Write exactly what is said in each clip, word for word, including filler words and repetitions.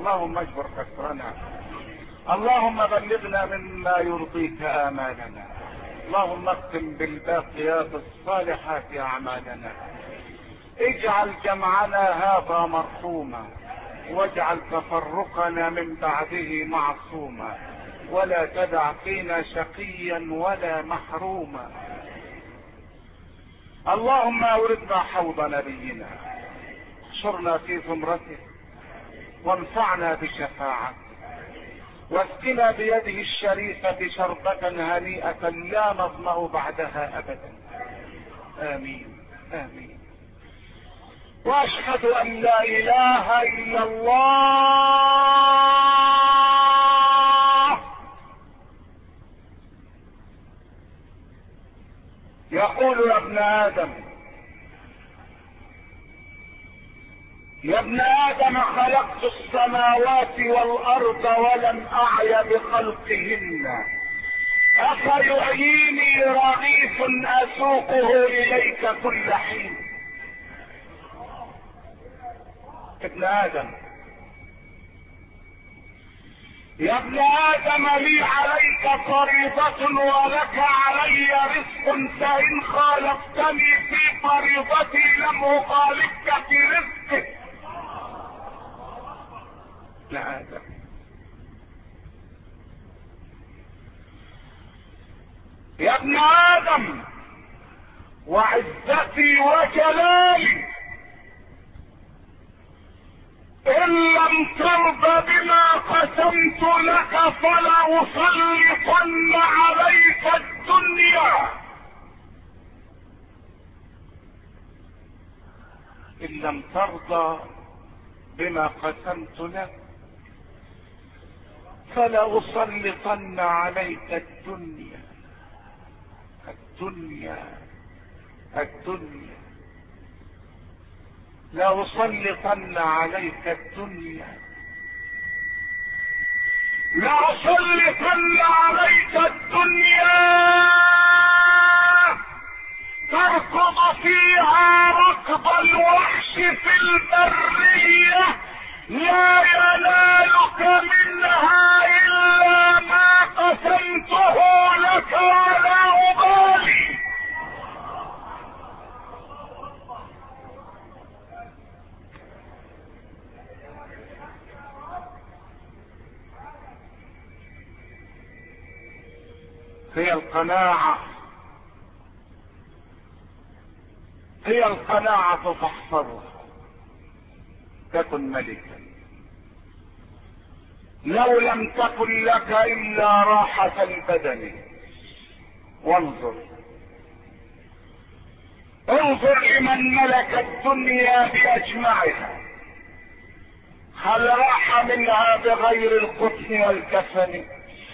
اللهم اجبر كسرنا، اللهم بلغنا مما يرضيك آمالنا، اللهم اختم بالباقيات الصالحات أعمالنا، اجعل جمعنا هذا مرحوما، واجعل تفرقنا من بعده معصوما، ولا تدع فينا شقيا ولا محروما. اللهم اوردنا حوض نبينا، احشرنا في زمرته، وانفعنا بشفاعته، واسقنا بيده الشريفة شربة هنيئة لا نظمأ بعدها ابدا. امين امين. واشهد ان لا اله الا الله. يقول يا ابن ادم، يا ابن ادم خلقت السماوات والارض ولم اعي بخلقهن، افيعيني رغيف اسوقه اليك كل حين. ابن ادم، يا ابن ادم لي عليك فريضة ولك علي رزق، فان خالفتني في فريضتي لم اخالفك في رزقك. ابن ادم، يا ابن ادم وعزتي وجلالي ان لم ترضى بما قسمت لك فلأسلطن عليك الدنيا. ان لم ترضى بما قسمت لك فلأسلطن عليك الدنيا. الدنيا الدنيا لأسلطن عليك الدنيا، لأسلطن عليك الدنيا تركض فيها ركض الوحش في البرية، لا ينالك منها إلا ما قسمته لك ولا أبالي. هي القناعة، هي القناعة فاحفظها تكن ملكا. لو لم تكن لك إلا راحة البدن، وانظر انظر لمن ملك الدنيا بأجمعها، هل راح منها بغير القطن والكفن؟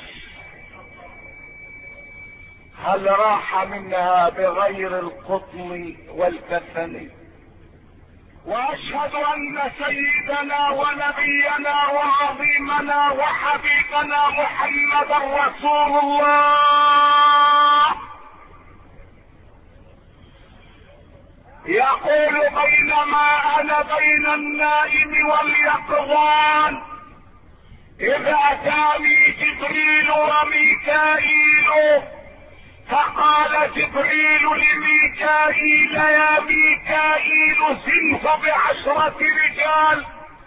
هل راح منها بغير القطن والكفن؟ واشهد ان سيدنا ونبينا وعظيمنا وحبيبنا محمدا رسول الله يقول بينما انا بين النائم واليقظان اذ اتاني جبريل وميكائيل، فقال جبريل لميكائيل يا ميكائيل زنه بعشرة رجال،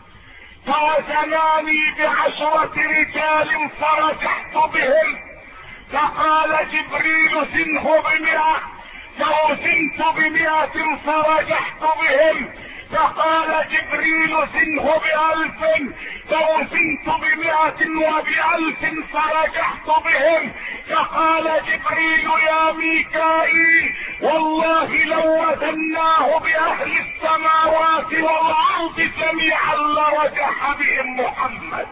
فوزناني بعشرة رجال فرجحت بهم، فقال جبريل زنه بمئة، فوزنت بمئة فرجحت بهم، فقال جبريل زنه بألف، فوزنت بمئة وبألف فرجحت بهم، فقال جبريل يا ميكائيل والله لو وزناه بأهل السماوات والأرض جميعا لرجح بهم محمد.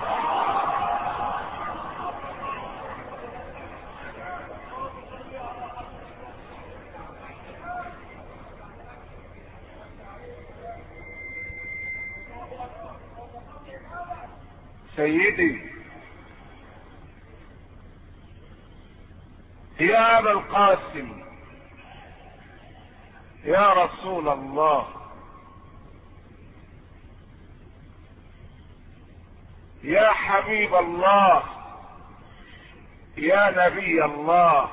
سيدي يا ابا القاسم يا رسول الله، يا حبيب الله، يا نبي الله،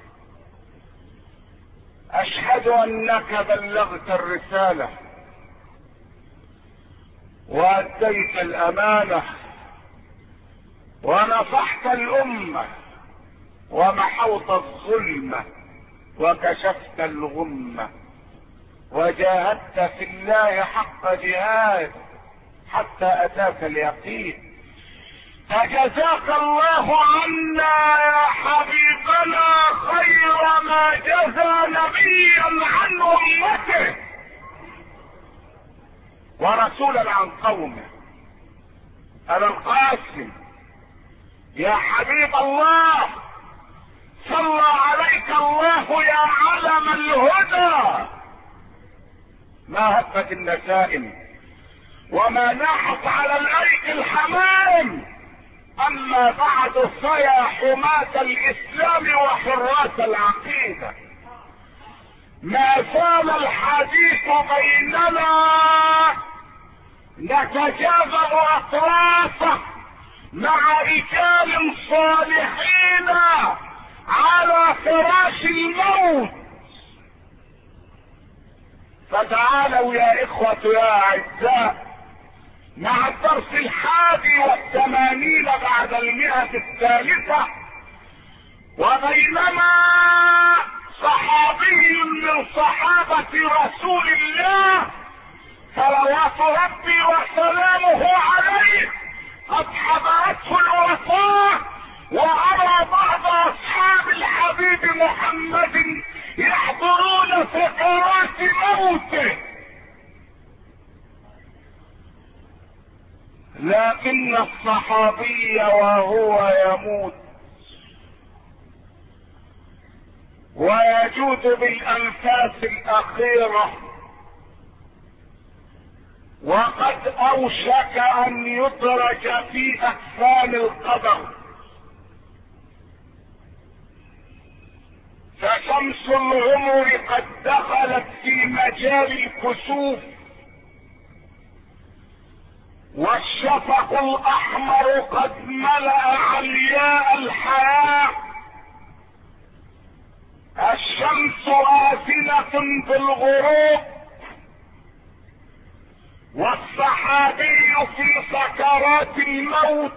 اشهد انك بلغت الرسالة واديت الامانة ونصحت الامة ومحوت الظلمة وكشفت الغمة وجاهدت في الله حق جهاد حتى اتاك اليقين. فجزاك الله عنا يا حبيبنا خير ما جزى نبيا عن امته ورسولا عن قومه. ابا القاسم يا حبيب الله، صلى عليك الله يا علم الهدى. ما هبت النسائم وما ناحت على الايدي الحمام. اما بعد فيا حماة الاسلام وحراس العقيدة، ما زال الحديث بيننا نتجاذب اطرافه مع رجال صالحين على فراش الموت. فتعالوا يا اخوة يا اعزاء مع الدرس الحادي والثمانين بعد المئة الثالثة. وبينما صحابي من صحابة رسول الله صلوات ربي وسلامه عليه قد حضرته الوفاة، وأرى بعض أصحاب الحبيب محمد يحضرون سكرات موته، لكن الصحابي وهو يموت ويجود بالأنفاس الأخيرة وقد أوشك أن يدرج في أكفان القبر، فشمس العمر قد دخلت في مجال الكسوف، والشفق الأحمر قد ملأ علياء الحياة، الشمس آذنة بالغروب، والصحابي في سكرات الموت،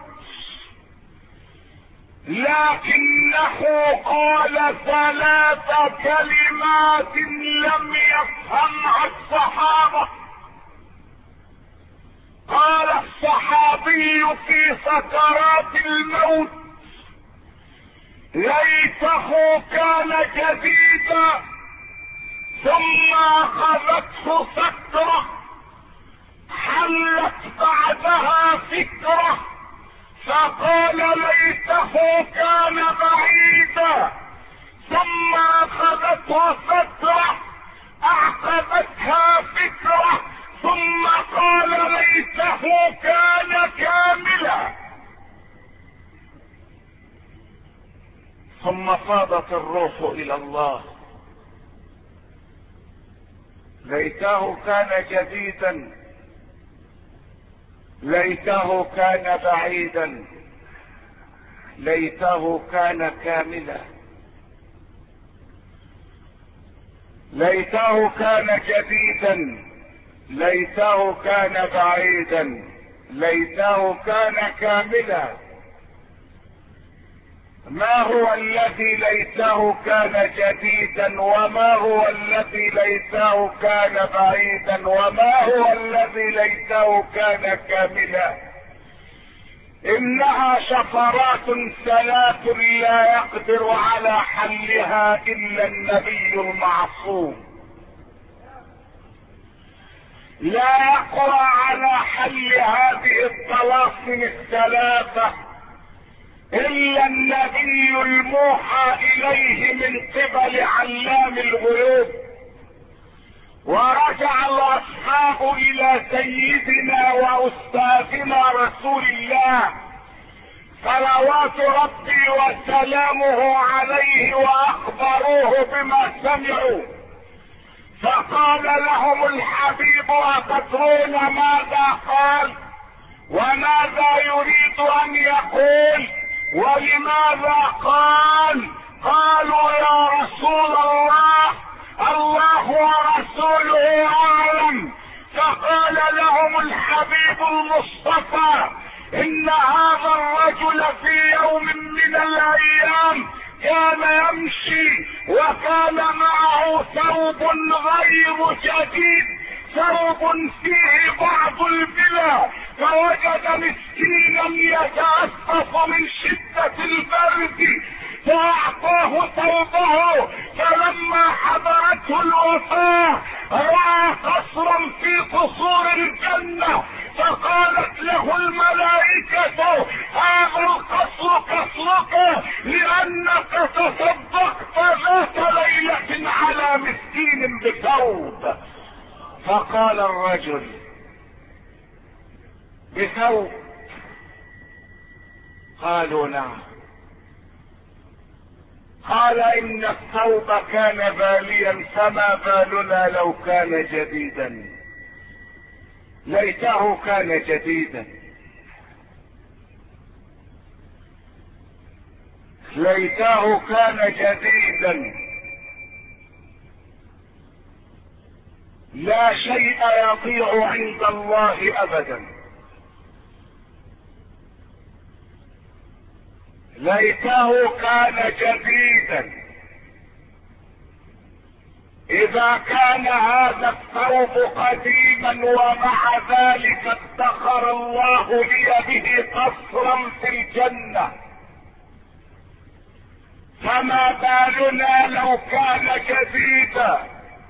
لكنه قال ثلاث كلمات لم يفهمها الصحابة. قال الصحابي في سكرات الموت: ليته كان جديدا. ثم اخذته فترة حلت بعدها فكرة فقال: ليته كان بعيدا. ثم اخذته فترة اعقبتها فكرة ثم قال: ليته كان كاملا. ثم فاضت الروح الى الله: ليته كان جديدا، ليته كان بعيدا، ليته كان كاملا. ليته كان جديدا، ليته كان بعيدا، ليته كان كاملا. ما هو الذي ليته كان جديدا، وما هو الذي ليته كان بعيدا، وما هو الذي ليته كان كاملا؟ انها شفرات ثلاث لا يقدر على حلها الا النبي المعصوم، لا يقوى على حل هذه الطلاسم الثلاثة الا النبي الموحى اليه من قبل علام الغيوب. ورجع الاصحاب الى سيدنا واستاذنا رسول الله صلوات ربي وسلامه عليه واخبروه بما سمعوا، فقال لهم الحبيب: أتدرون ماذا قال وماذا يريد ان يقول ولماذا قال؟ قالوا يا رسول الله الله ورسوله اعلم. فقال لهم الحبيب المصطفى ان هذا الرجل في يوم من الايام كان يمشي وكان معه ثوب غير جديد، ثوب فيه بعض البلا، فوجد مسكينا يتأسف من شدة البرد فأعطاه ثوبه. فلما حضرته الوفاة رأى قصرا في قصور الجنة، فقالت له الملائكة هذا القصر قصرك لأنك تصدقت ذات ليلة على مسكين بثوب. فقال الرجل بثوب؟ قالوا نعم. قال ان الثوب كان باليا فما بالنا لو كان جديدا. ليته كان جديدا، ليته كان جديدا. لا شيء يضيع عند الله ابدا. ليته كان جديدا. اذا كان هذا الثوب قديما ومع ذلك ادخر الله لي به قصرا في الجنة، فما بالنا لو كان جديدا.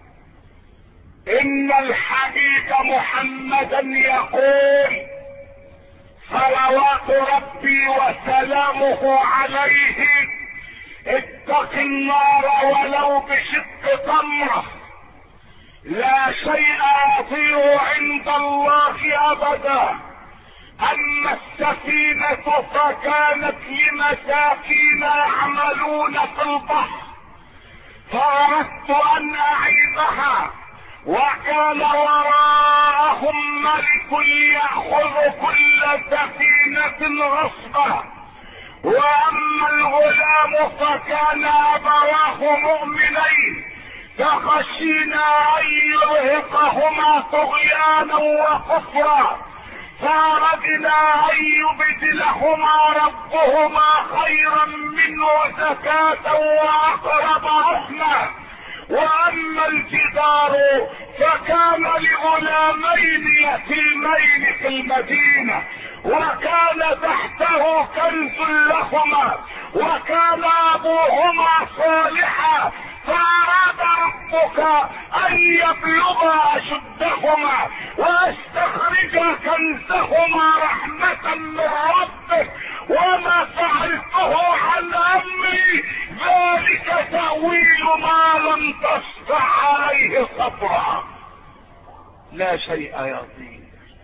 ان الحبيب محمدا يقول صلوات ربي وسلامه عليه اتق النار ولو بشق تمره. لا شيء يضيع عند الله ابدا. اما السفينة فكانت لمساكين يعملون في البحر فاردت ان اعيبها، وكان وراءهم ملك يأخذ كل سفينة غصبا. واما الغلام فكان ابواه مؤمنين فخشينا ان يرهقهما طغيانا وكفرا فاردنا ان يبدلهما ربهما خيرا منه زكاة واقرب رحمة. واما الجدار فكان لغلامين يتيمين في المدينة وكان تحته كنز لهما وكان ابوهما صالحا فاراد ربك ان يبلغا اشدهما ويستخرجا كنزهما رحمة من ربك وما فعلته عن امري ذلك تأويل ما لم تستطع عليه صبرا. لا شيء يضيع.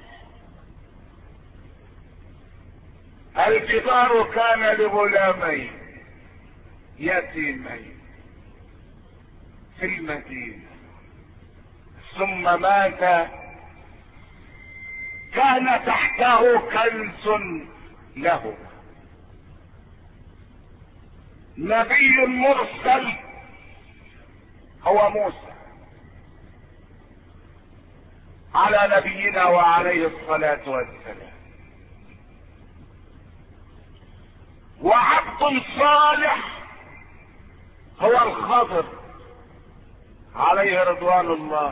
الجدار كان لغلامين يتيمين في المدينة ثم مات. كان تحته كنز له. نبي مرسل هو موسى على نبينا وعليه الصلاة والسلام، وعبد صالح هو الخضر عليه رضوان الله.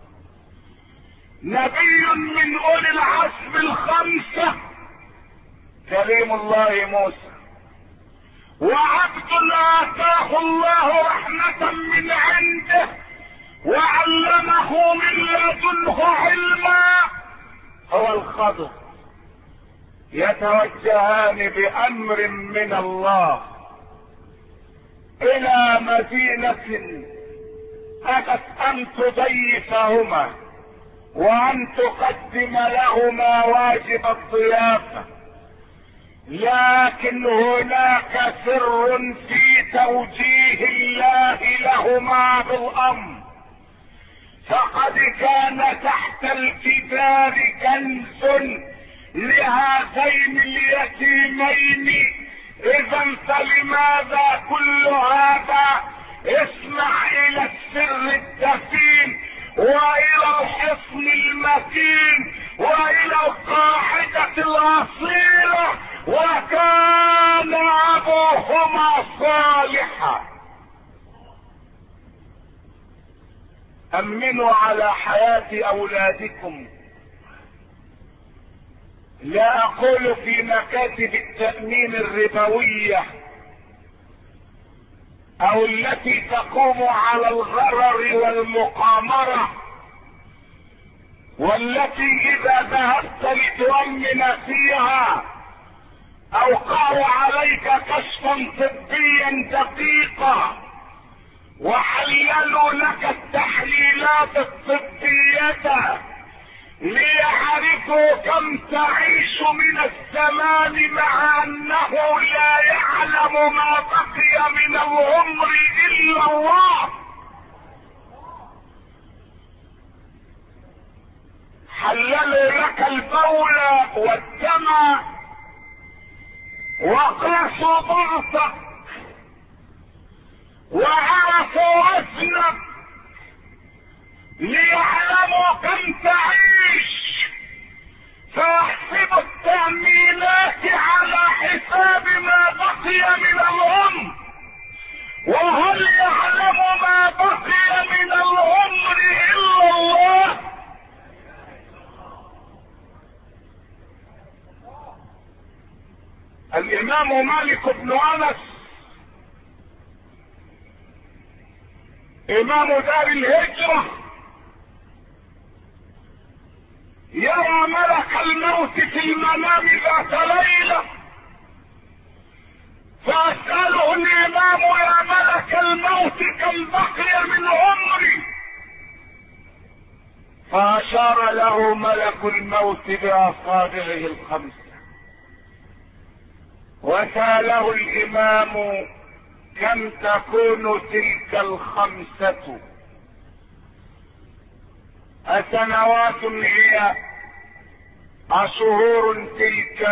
نبي من اولي العزم الخمسة كريم الله موسى، وعبد اتاه الله رحمة من عنده وعلمه من لدنه علما هو الخضر. يتوجهان بامر من الله الى مدينة اتت ان تضيفهما وان تقدم لهما واجب الضيافة، لكن هناك سر في توجيه الله لهما بالامر. فقد كان تحت الجدار كنز لهذين يتيمين. اذا فلماذا كل هذا؟ اسمع الى السر الدفين والى الحصن المتين والى القاعدة الاصيلة. وكان ابوهما صالحا. امنوا على حياة اولادكم. لا اقول في مكاتب التأمين الربوية او التي تقوم على الغرر والمقامرة، والتي اذا ذهبت لتؤمن فيها اوقعوا عليك كشفا طبيا دقيقا وحللوا لك التحليلات الطبية ليعرفوا كم تعيش من الزمان، مع انه لا يعلم ما بقي من العمر الا الله. حللوا لك البول والدم وقاسوا ضغطك وعرفوا وزنك ليعلموا كم تعيش، فيحسبوا التأمينات على حساب ما بقي من العمر. وهل يعلم ما بقي من العمر الا الله؟ الامام مالك بن انس امام دار الهجرة يرى ملك الموت في المنام ذات ليلة، فاسأله الامام: يا ملك الموت كم بقي من عمري؟ فاشار له ملك الموت باصابعه الخمسة، وسأله الامام: كم تكون تلك الخمسة؟ أسنوات هي؟ أشهور تلك؟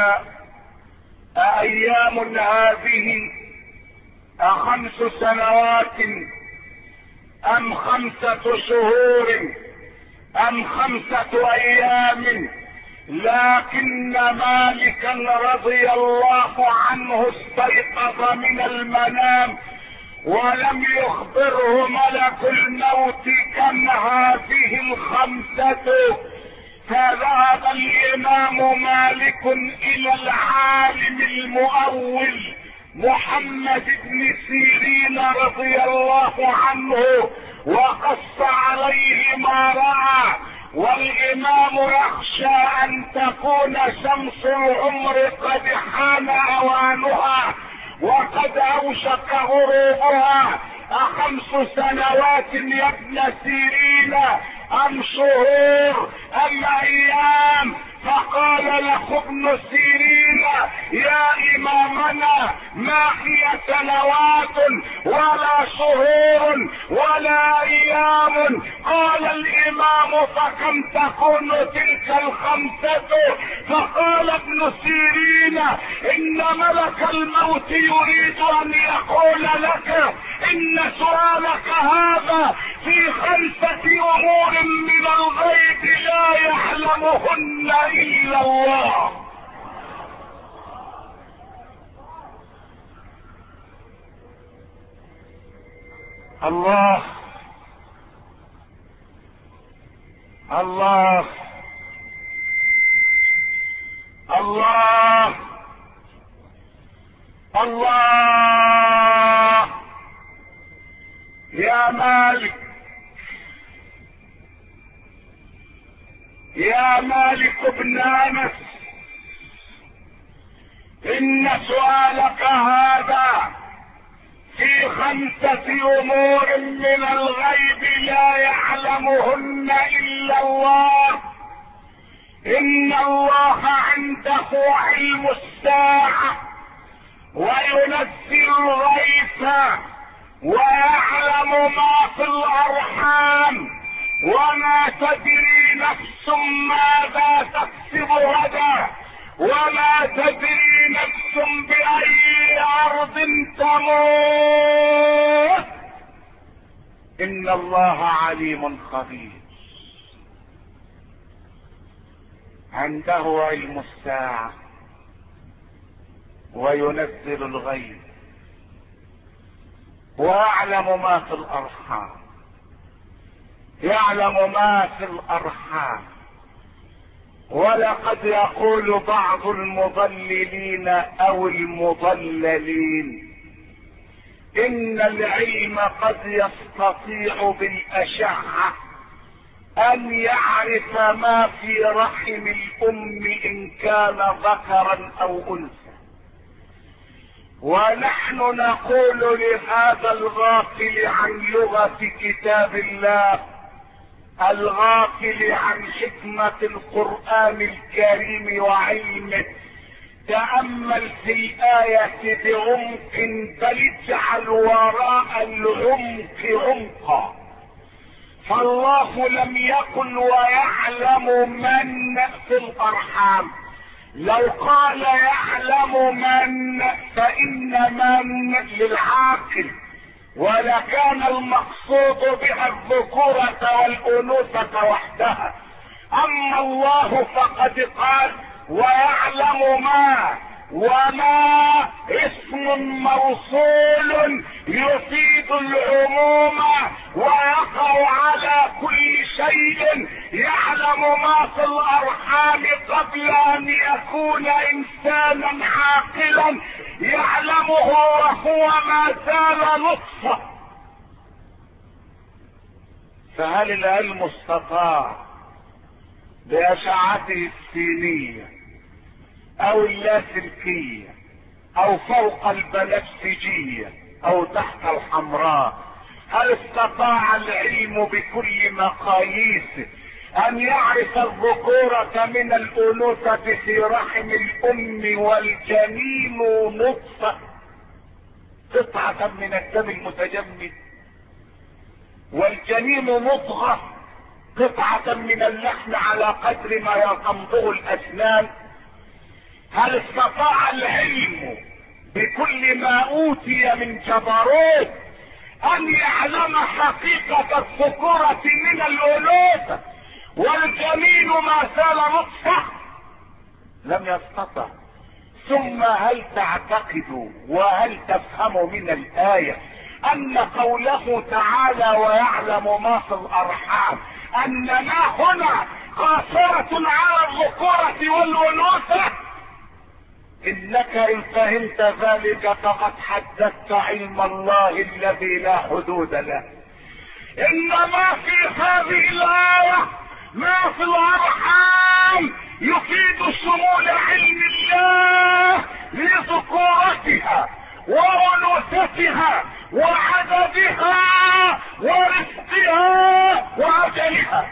أأيام هذه؟ أخمس سنوات أم خمسة شهور أم خمسة أيام؟ لكن مالكا رضي الله عنه استيقظ من المنام ولم يخبره ملك الموت كم هذه الخمسة. فذهب الامام مالك الى العالم المؤول محمد بن سيرين رضي الله عنه وقص عليه ما رأى، والامام يخشى ان تكون شمس العمر قد حان اوانها وقد اوشك غروبها. اخمس سنوات يا ابن سيرين ام شهور ام ايام؟ فقال له ابن سيرين: يا امامنا، ما هي سنوات ولا شهور ولا ايام؟ قال الامام: فكم تكون تلك الخمسة؟ فقال ابن سيرين: ان ملك الموت يريد ان يقول لك ان سؤالك هذا في خمسة امور من الغيب لا يعلمهن الا الله. الله الله الله الله. يا مالك يا مالك بن انس، ان سؤالك هذا في خمسة امور من الغيب لا يعلمهن الا الله. ان الله عنده علم الساعة وينزل الغيث ويعلم ما في الارحام وما تدري نفس ماذا تكسب غدا وما تدري نفس بأي أرض تموت، إن الله عليم خبير. عنده علم الساعة وينزل الغيث ويعلم ما في الأرحام، يعلم ما في الأرحام. ولقد يقول بعض المضللين أو المضللين إن العلم قد يستطيع بالأشعة أن يعرف ما في رحم الأم إن كان ذكرا أو أنثى، ونحن نقول لهذا الغافل عن لغة كتاب الله، الغافل عن حكمة القرآن الكريم وعلمه، تأمل في الآية بعمق، بل اجعل وراء العمق عمقا. فالله لم يقل ويعلم من في الأرحام، لو قال يعلم من فإن من للعاقل، ولكان المقصود بها الذكورة والأنوثة وحدها. أما الله فقد قال ويعلم ما، وما اسم موصول يفيد العموم ويقع على كل شيء. يعلم ما في الأرحام قبل أن يكون إنسانا عاقلا، يعلمه وهو ما زال نطفة. فهل العلم استطاع بأشعته السينية او اللاسلكية او فوق البنفسجية او تحت الحمراء، هل استطاع العلم بكل مقاييسه ان يعرف الذكورة من الانوثة في رحم الام والجنين نطفة قطعة من الدم المتجمد، والجنين مضغة قطعة من اللحم على قدر ما تمضغ الاسنان؟ هل استطاع العلم بكل ما اوتي من جبروت ان يعلم حقيقة الذكورة من الانوثة والجنين ما زال نطفة؟ لم يستطع. ثم هل تعتقد وهل تفهم من الآية ان قوله تعالى ويعلم ما في الارحام اننا هنا قاصرة على الذكورة والانوثة؟ انك ان فهمت ذلك فقد حدثت علم الله الذي لا حدود له. انما في هذه الآية ما في الارحام يفيد شمول علم الله لذكورتها وانوثتها وعددها ورزقها واجلها.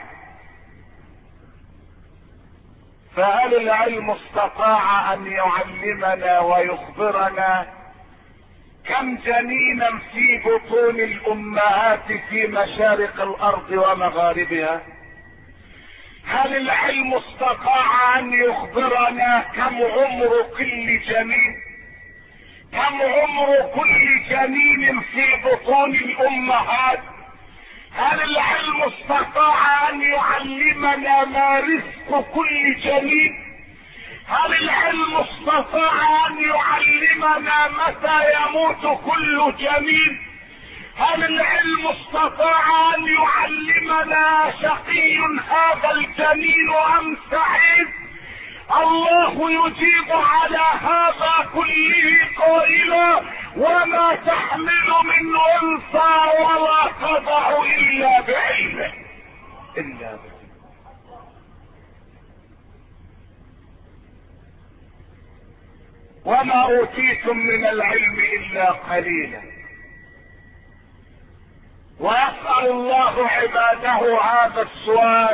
فهل العلم استطاع ان يعلمنا ويخبرنا كم جنينا في بطون الامهات في مشارق الارض ومغاربها؟ هل العلم استطاع ان يخبرنا كم عمر كل جنين، كم عمر كل جنين في بطون الامهات؟ هل العلم استطاع ان يعلمنا ما رزق كل جنين؟ هل العلم استطاع ان يعلمنا متى يموت كل جنين؟ هل العلم استطاع ان يعلمنا شقي هذا الجنين ام سعيد؟ الله يجيب على هذا كله قائلا وما تحمل من انثى ولا تضع الا بعلمه، الا بعلمه. وما اوتيتم من العلم الا قليلا. ويسأل الله عباده هذا السؤال: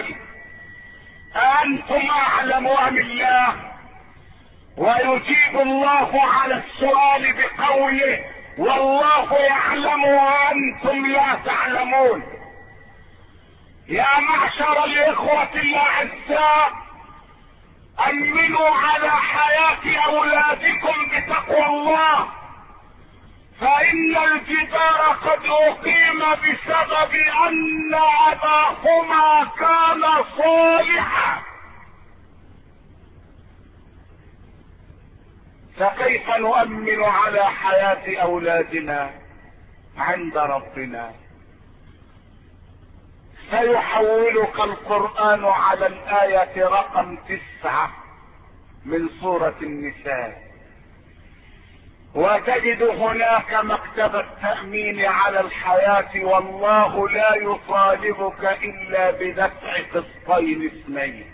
أنتم أعلم أم الله؟ ويجيب الله على السؤال بقوله: والله يعلم وأنتم لا تعلمون. يا معشر الإخوة الأعزاء، امنوا على حياة اولادكم بتقوى الله، فان الجدار قد اقيم بسبب ان اباهما كان صالحا. فكيف نؤمن على حياة اولادنا عند ربنا؟ سيحولك القرآن على الآية رقم تسعة من سورة النساء، وتجد هناك مكتب التأمين على الحياة، والله لا يطالبك إلا بدفع قسطين اثنين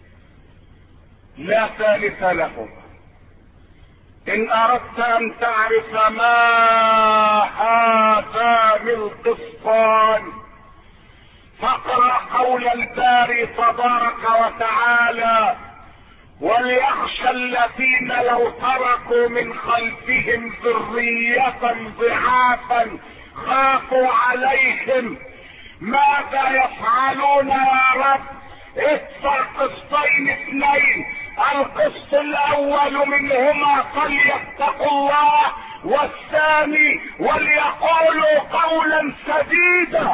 لا ثالث لهما. إن أردت أن تعرف ما هذان القسطان فاقرأ قول الباري تبارك وتعالى: وليخشى الذين لو تركوا من خلفهم ذرية ضعافا خافوا عليهم ماذا يفعلون يا رب؟ ادفع قسطين اثنين، القسط الاول منهما فليتقوا الله، والثاني وليقولوا قولا سديدا.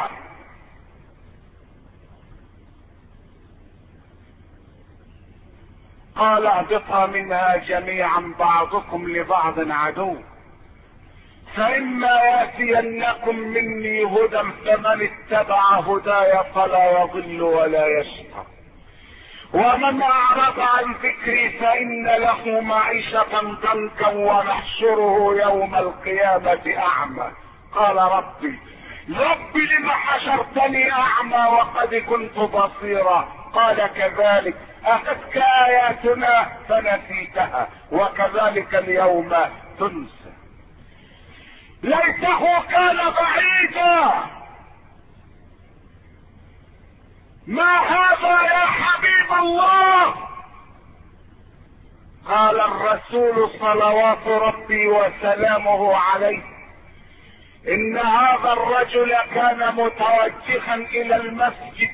قال اهبطا منها جميعا بعضكم لبعض عدو، فإما يأتينكم مني هدى فمن اتبع هداي فلا يضل ولا يشقى، ومن أعرض عن ذكري فإن له معيشة ضنكا ونحشره يوم القيامة أعمى. قال ربي ربي لم حشرتني أعمى وقد كنت بصيرا؟ قال كذلك أتتك آياتنا فنسيتها وكذلك اليوم تنسى. ليته كان بعيدا. ما هذا يا حبيب الله؟ قال الرسول صلوات ربي وسلامه عليه: إن هذا الرجل كان متوجها إلى المسجد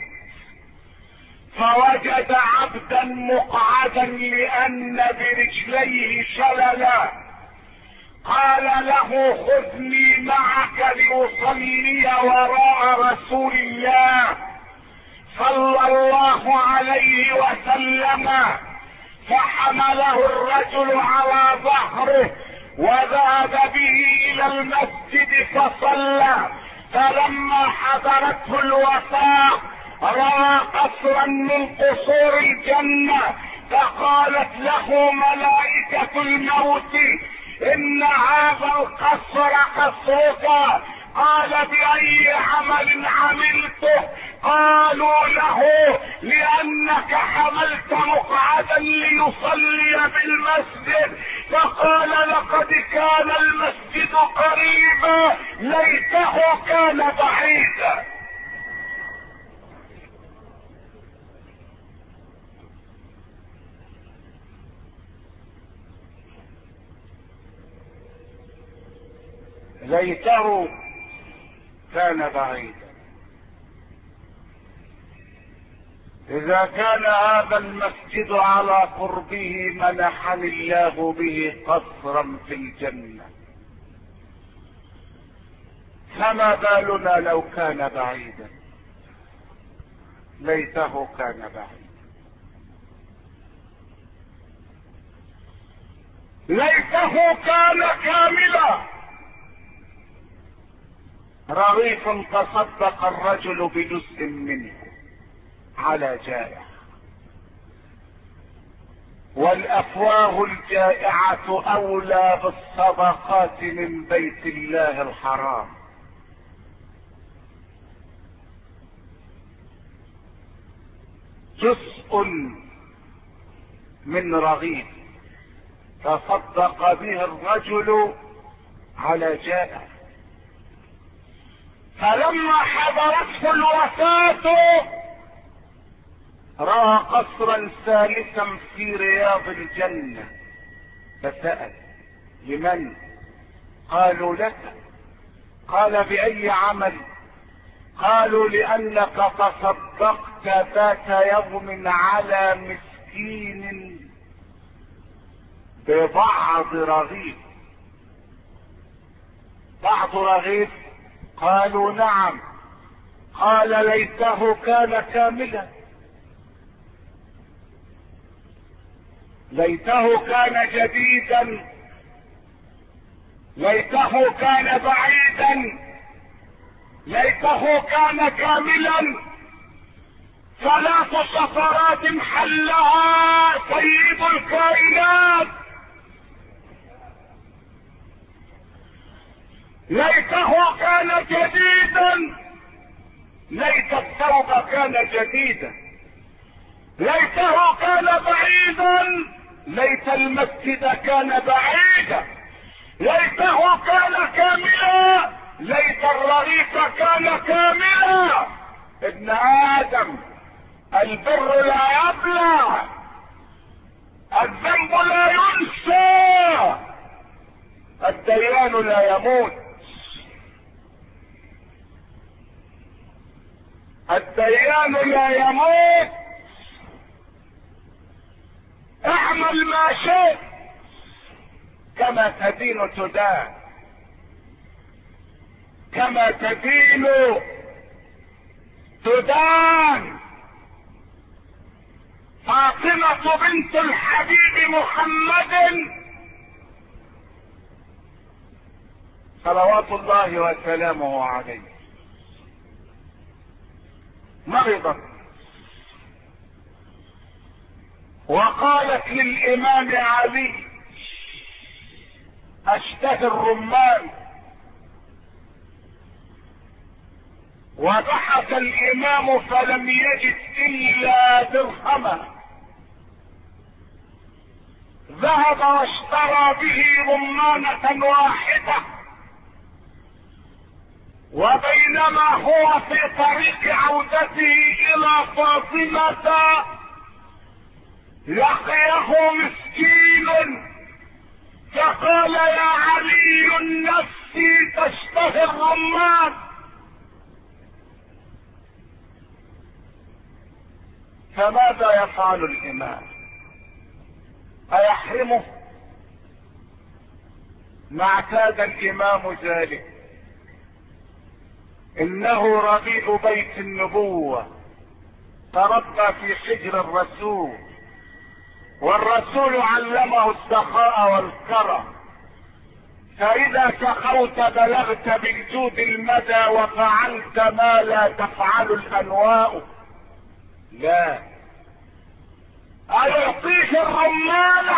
فوجد عبدا مقعدا لأن برجليه شللا، قال له: خذني معك لأصلي وراء رسول الله صلى الله عليه وسلم. فحمله الرجل على ظهره وذهب به إلى المسجد فصلى. فلما حضرته الوفاة رأى قصرا من قصور الجنة، فقالت له ملائكة الموت: إن هذا القصر قصرك. قال: بأي عمل عملته؟ قالوا له: لأنك حملت مقعدا ليصلي بالمسجد. فقال: لقد كان المسجد قريبا، ليته كان بعيدا. ليته كان بعيدا. إذا كان هذا المسجد على قربه منحني الله به قصرا في الجنة، فما بالنا لو كان بعيدا؟ ليته كان بعيدا. ليته كان كاملا. رغيف تصدق الرجل بجزء منه على جائع، والافواه الجائعة اولى بالصدقات من بيت الله الحرام. جزء من رغيف تصدق به الرجل على جائع، فلما حضرته الوفاة رأى قصرا ثالثا في رياض الجنة، فسأل: لمن؟ قالوا: لك. قال: بأي عمل؟ قالوا: لأنك تصدقت ذات يوم على مسكين ببعض رغيف. بعض رغيف؟ قالوا نعم. قال ليته كان كاملا، ليته كان جديدا، ليته كان بعيدا، ليته كان كاملا. ثلاث سفرات حلها سيد الكائنات. ليته كان جديدا، ليت الثوب كان جديدا، ليته كان بعيدا، ليت المسجد كان بعيدا، ليته كان كاملا، ليت الرغيف كان كاملا. ابن ادم، البر لا يبلى، الذنب لا ينسى، الديان لا يموت، الديان لا يموت. اعمل ما شئت، كما تدين تدان، كما تدين تدان. فاطمة بنت الحبيب محمد صلوات الله وسلامه عليه مرضت، وقالت للامام علي اشتهي الرمان. وبحث الامام فلم يجد الا درهما، ذهب واشترى به رمانة واحدة. وبينما هو في طريق عودته الى فاطمة لقيه مسكين فقال يا علي النفس تشتهي الرمان. فماذا يفعل الامام؟ ايحرمه؟ ما اعتاد الامام ذلك، انه ربيع بيت النبوة، تربى في حجر الرسول، والرسول علمه السخاء والكرم. فاذا سخوت بلغت بالجود المدى وفعلت ما لا تفعل الانواء. لا، ايعطيك الرمانة؟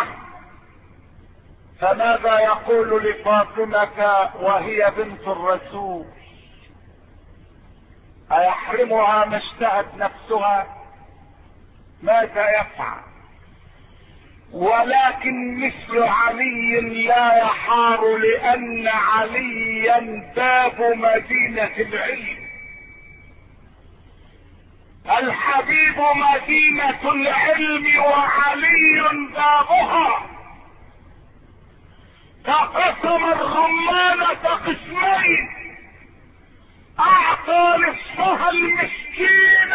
فماذا يقول لفاطمة وهي بنت الرسول؟ ايحرمها ما اشتهت نفسها؟ ماذا يفعل؟ ولكن مثل علي لا يحار، لان عليا باب مدينة العلم، الحبيب مدينة العلم وعلي بابها. فقسم الرمانة قسمين، اعطى نصفها المسكين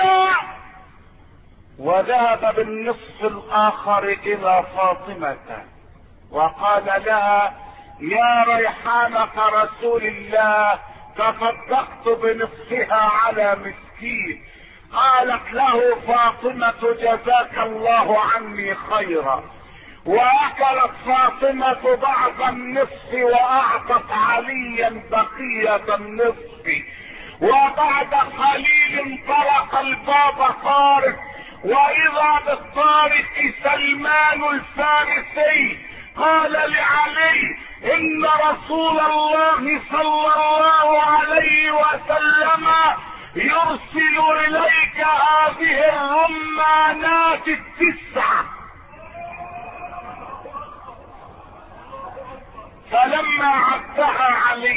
وذهب بالنصف الاخر الى فاطمة وقال لها يا ريحانة رسول الله تصدقت بنصفها على مسكين. قالت له فاطمة جزاك الله عني خيرا. واكلت فاطمة بعض النصف واعطت عليا بقية النصف. وبعد قليل انطلق الباب طارق، واذا بالطارق سلمان الفارسي قال لعلي ان رسول الله صلى الله عليه وسلم يرسل اليك هذه الرمانات التسعة. فلما عدها علي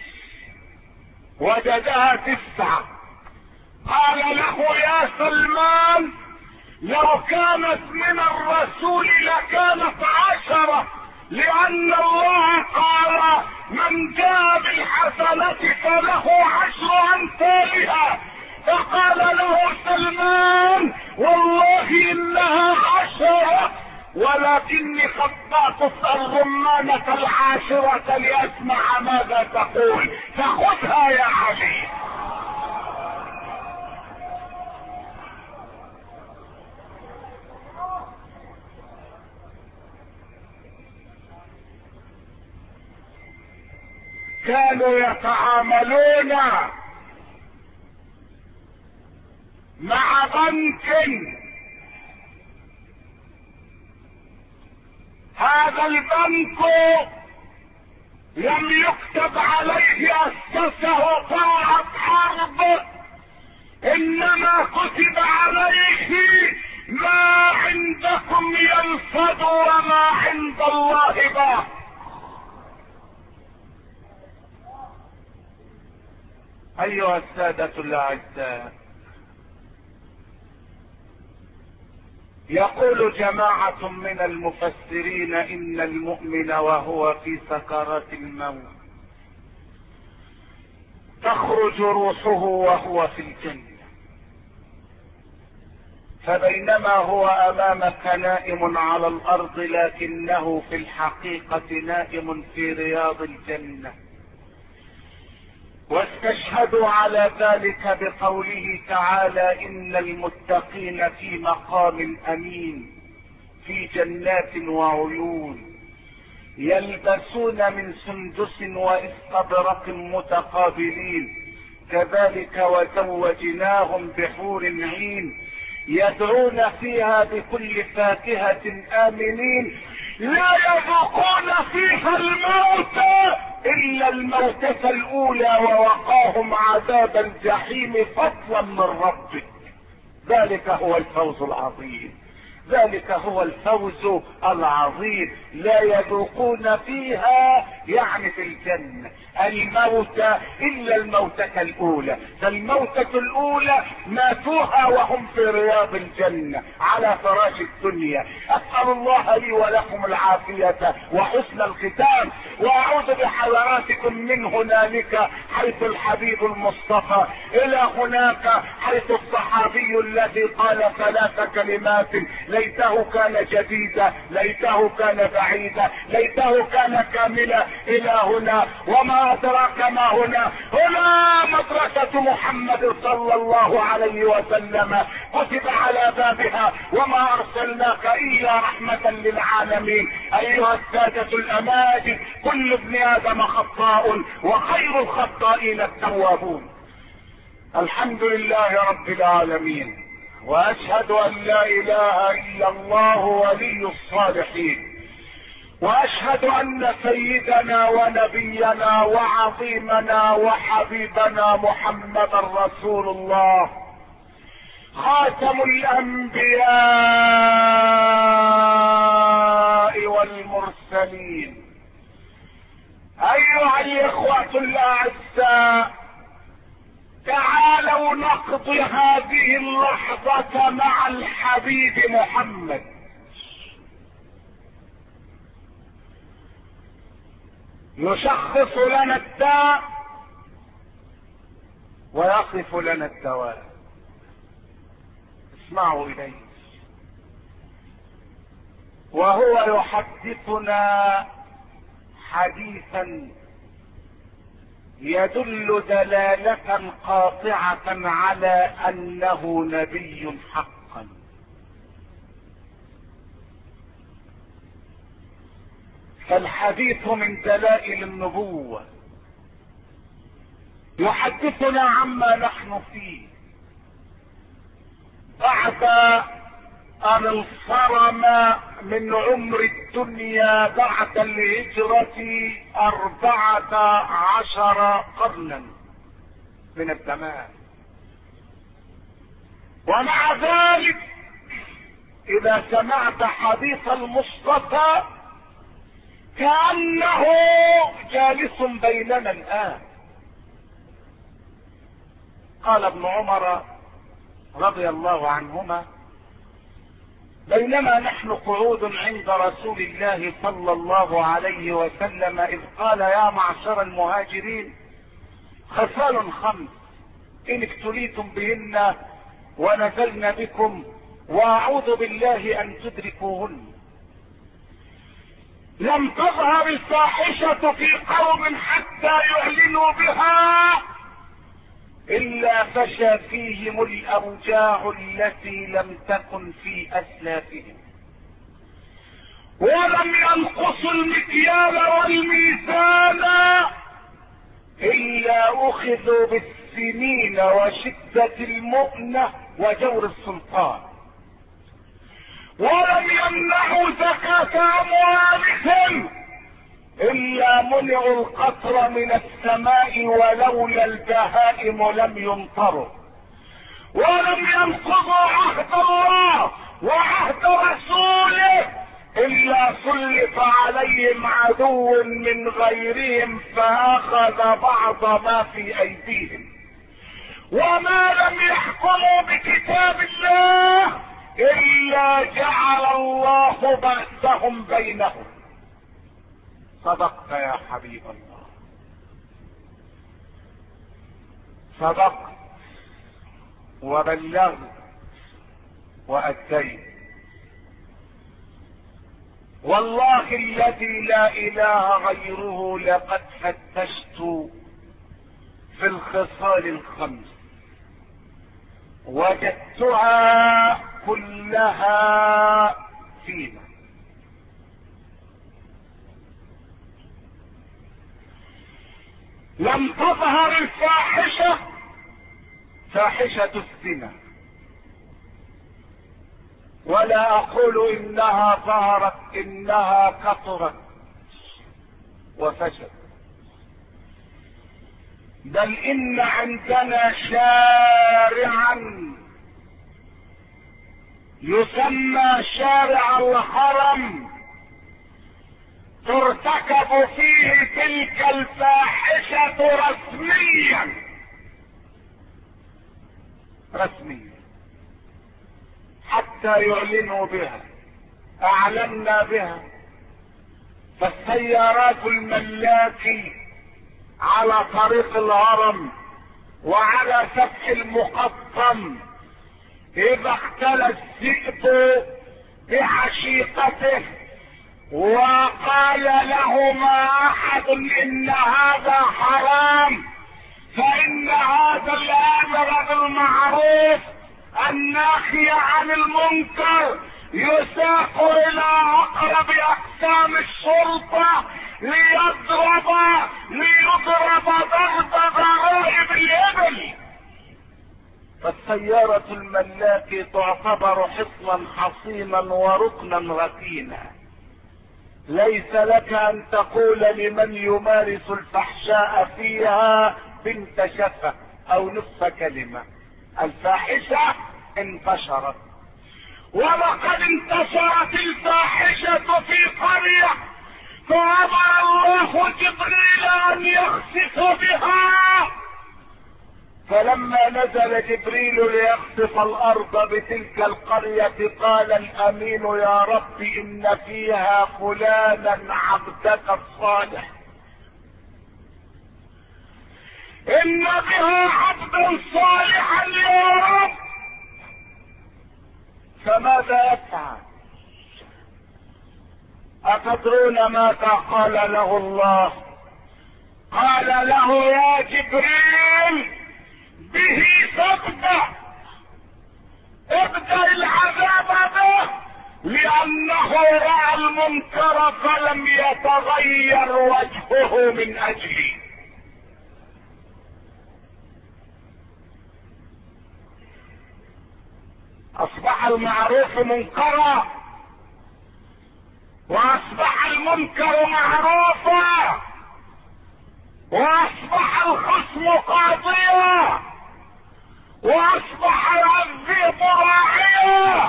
وجدها تسعة قال له يا سلمان لو كانت من الرسول لكانت عشرة، لان الله قال من جاء بالحسنة فله عشر امثالها. فقال له سلمان والله انها عشرة. ولكني خطأت الرمانة العاشرة لأسمع ماذا تقول، فخذها يا علي. كانوا يتعاملون مع بنك، هذا البنك لم يكتب عليه أسسه طاعة حرب، إنما كتب عليه ما عندكم ينفد وما عند الله باق. أيها السادة الأعزاء، يقول جماعة من المفسرين إن المؤمن وهو في سكرات الموت تخرج روحه وهو في الجنة، فبينما هو أمامك نائم على الأرض لكنه في الحقيقة نائم في رياض الجنة. واستشهدوا على ذلك بقوله تعالى إن المتقين في مقام أمين في جنات وعيون يلبسون من سندس واستبرق متقابلين كذلك وزوجناهم بحور عين يدعون فيها بكل فاكهة آمنين لا يذوقون فيها الموت إلا الموتة الأولى ووقاهم عذاب الجحيم فضلا من ربك. ذلك هو الفوز العظيم، ذلك هو الفوز العظيم. لا يذوقون فيها يعني في الجنة الموت إلا الموتة الأولى، فالموتة الأولى ماتوها وهم في رياض الجنة على فراش الدنيا. أسأل الله لي ولكم العافية وحسن الختام، وأعوذ بحضراتكم من هنالك حيث الحبيب المصطفى إلى هناك حيث الصحابي الذي قال ثلاث كلمات ليته كان جديدا، ليته كان بعيدا، ليته كان كاملا، إلى هنا وما أدراك ما هنا. هنا مدرسة محمد صلى الله عليه وسلم كتب على بابها وما أرسلناك إلا رحمة للعالمين. أيها السادة الأماجد، كل ابن آدم خطاء وخير الخطائين التوابون. الحمد لله رب العالمين، واشهد ان لا اله الا الله ولي الصالحين، واشهد ان سيدنا ونبينا وعظيمنا وحبيبنا محمدا رسول الله خاتم الانبياء والمرسلين. ايها الاخوة الاعزاء، تعالوا نقضي هذه اللحظة مع الحبيب محمد. يشخص لنا الداء ويصف لنا الدواء. اسمعوا إليه وهو يحدثنا حديثا يدل دلالة قاطعة على أنه نبي حقا. فالحديث من دلائل النبوة، يحدثنا عما نحن فيه بعد أن انصرم من عمر الدنيا بعد الهجرة أربعة عشر قرنا من الزمان. ومع ذلك إذا سمعت حديث المصطفى كأنه جالس بيننا الآن. قال ابن عمر رضي الله عنهما: بينما نحن قعود عند رسول الله صلى الله عليه وسلم إذ قال: يا معشر المهاجرين، خصال خمس إن ابتليتم بهن ونزلن بكم وأعوذ بالله أن تدركوهن. لم تظهر الفاحشة في قوم حتى يعلنوا بها إلا فشى فيهم الأوجاع التي لم تكن في أسلافهم، ولم ينقصوا المكيال والميزان إلا أخذوا بالسنين وشدة المؤنة وجور السلطان، ولم يمنعوا زكاة أموالهم إلا منعوا القطر من السماء ولولا البهائم لم يمطروا، ولم ينقضوا عهد الله وعهد رسوله إلا سلط عليهم عدو من غيرهم فأخذ بعض ما في أيديهم، وما لم يحكموا بكتاب الله إلا جعل الله بأسهم بينهم. صدقت يا حبيب الله، صدقت وبلغت وأديت، والله الذي لا إله غيره لقد فتشت في الخصال الخمس وجدتها كلها فينا. لم تظهر الفاحشة فاحشة الزنا، ولا اقول انها ظهرت، انها كثرت وفشت، بل ان عندنا شارعا يسمى شارع الحرم ترتكب فيه تلك الفاحشة رسميا رسميا حتى يعلنوا بها. اعلنا بها، فالسيارات الملاكي على طريق الهرم وعلى سفح المقطم اذا اختلى الذئب بحشيقته وقال لهما احد ان هذا حرام، فان هذا الامر بالمعروف الناهي عن المنكر يساق الى اقرب اقسام الشرطة ليضرب ليضرب ضرب ضرائب الابل. فالسيارة الملاكي تعتبر حصنا حصينا وركنا ركينا، ليس لك ان تقول لمن يمارس الفحشاء فيها بنت شفة او نصف كلمة. الفاحشة انتشرت، ولقد انتشرت الفاحشة في قرية فأمر الله جبريل ان يخسف بها، فلما نزل جبريل ليخسف الارض بتلك القرية قال الامين يا رب ان فيها فلانا عبدك الصالح، ان بها عبدا صالحا يا رب، فماذا يفعل؟ أتدرون ماذا قال له الله؟ قال له يا جبريل به تبدأ، ابدأ العذاب به، لأنه رأى المنكر فلم يتغير وجهه من أجله. أصبح المعروف منكرا واصبح المنكر معروفا واصبح الخصم قاضيا واصبح الذئب راعيا.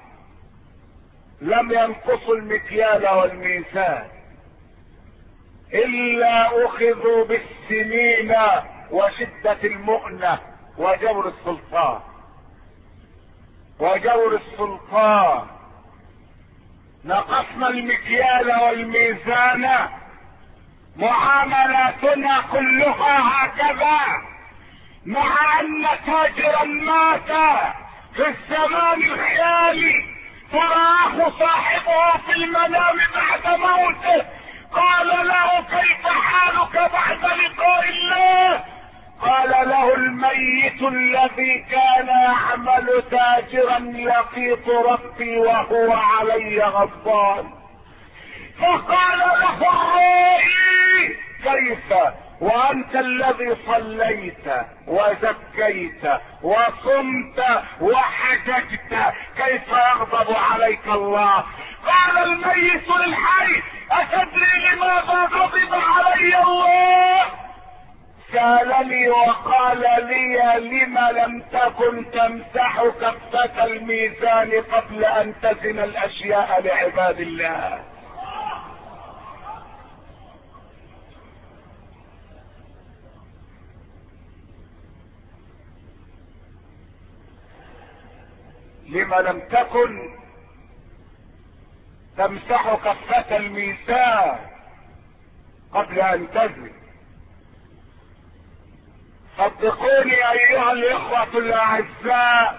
لم ينقصوا المكيال والميزان الا اخذوا بالسنين وشدة المؤنة وجور السلطان وجور السلطان. نقصنا المكيال والميزان، معاملاتنا كلها هكذا، مع ان تاجرا مات في الزمان الخيالي فرآه صاحبه في المنام بعد موته، قال له كيف حالك بعد لقاء الله؟ قال له الميت الذي كان يعمل تاجرا لقيت ربي وهو علي غضبان. فقال له الرائي كيف وانت الذي صليت وزكيت وصمت وحججت كيف يغضب عليك الله؟ قال الميت للحي اتدري لماذا غضب علي الله؟ سألني وقال لي لم لم تكن تمسح كفة الميزان قبل ان تزن الاشياء لعباد الله. لما لم تكن تمسح كفة الميزان قبل ان تزن. صدقوني ايها الاخوة الاعزاء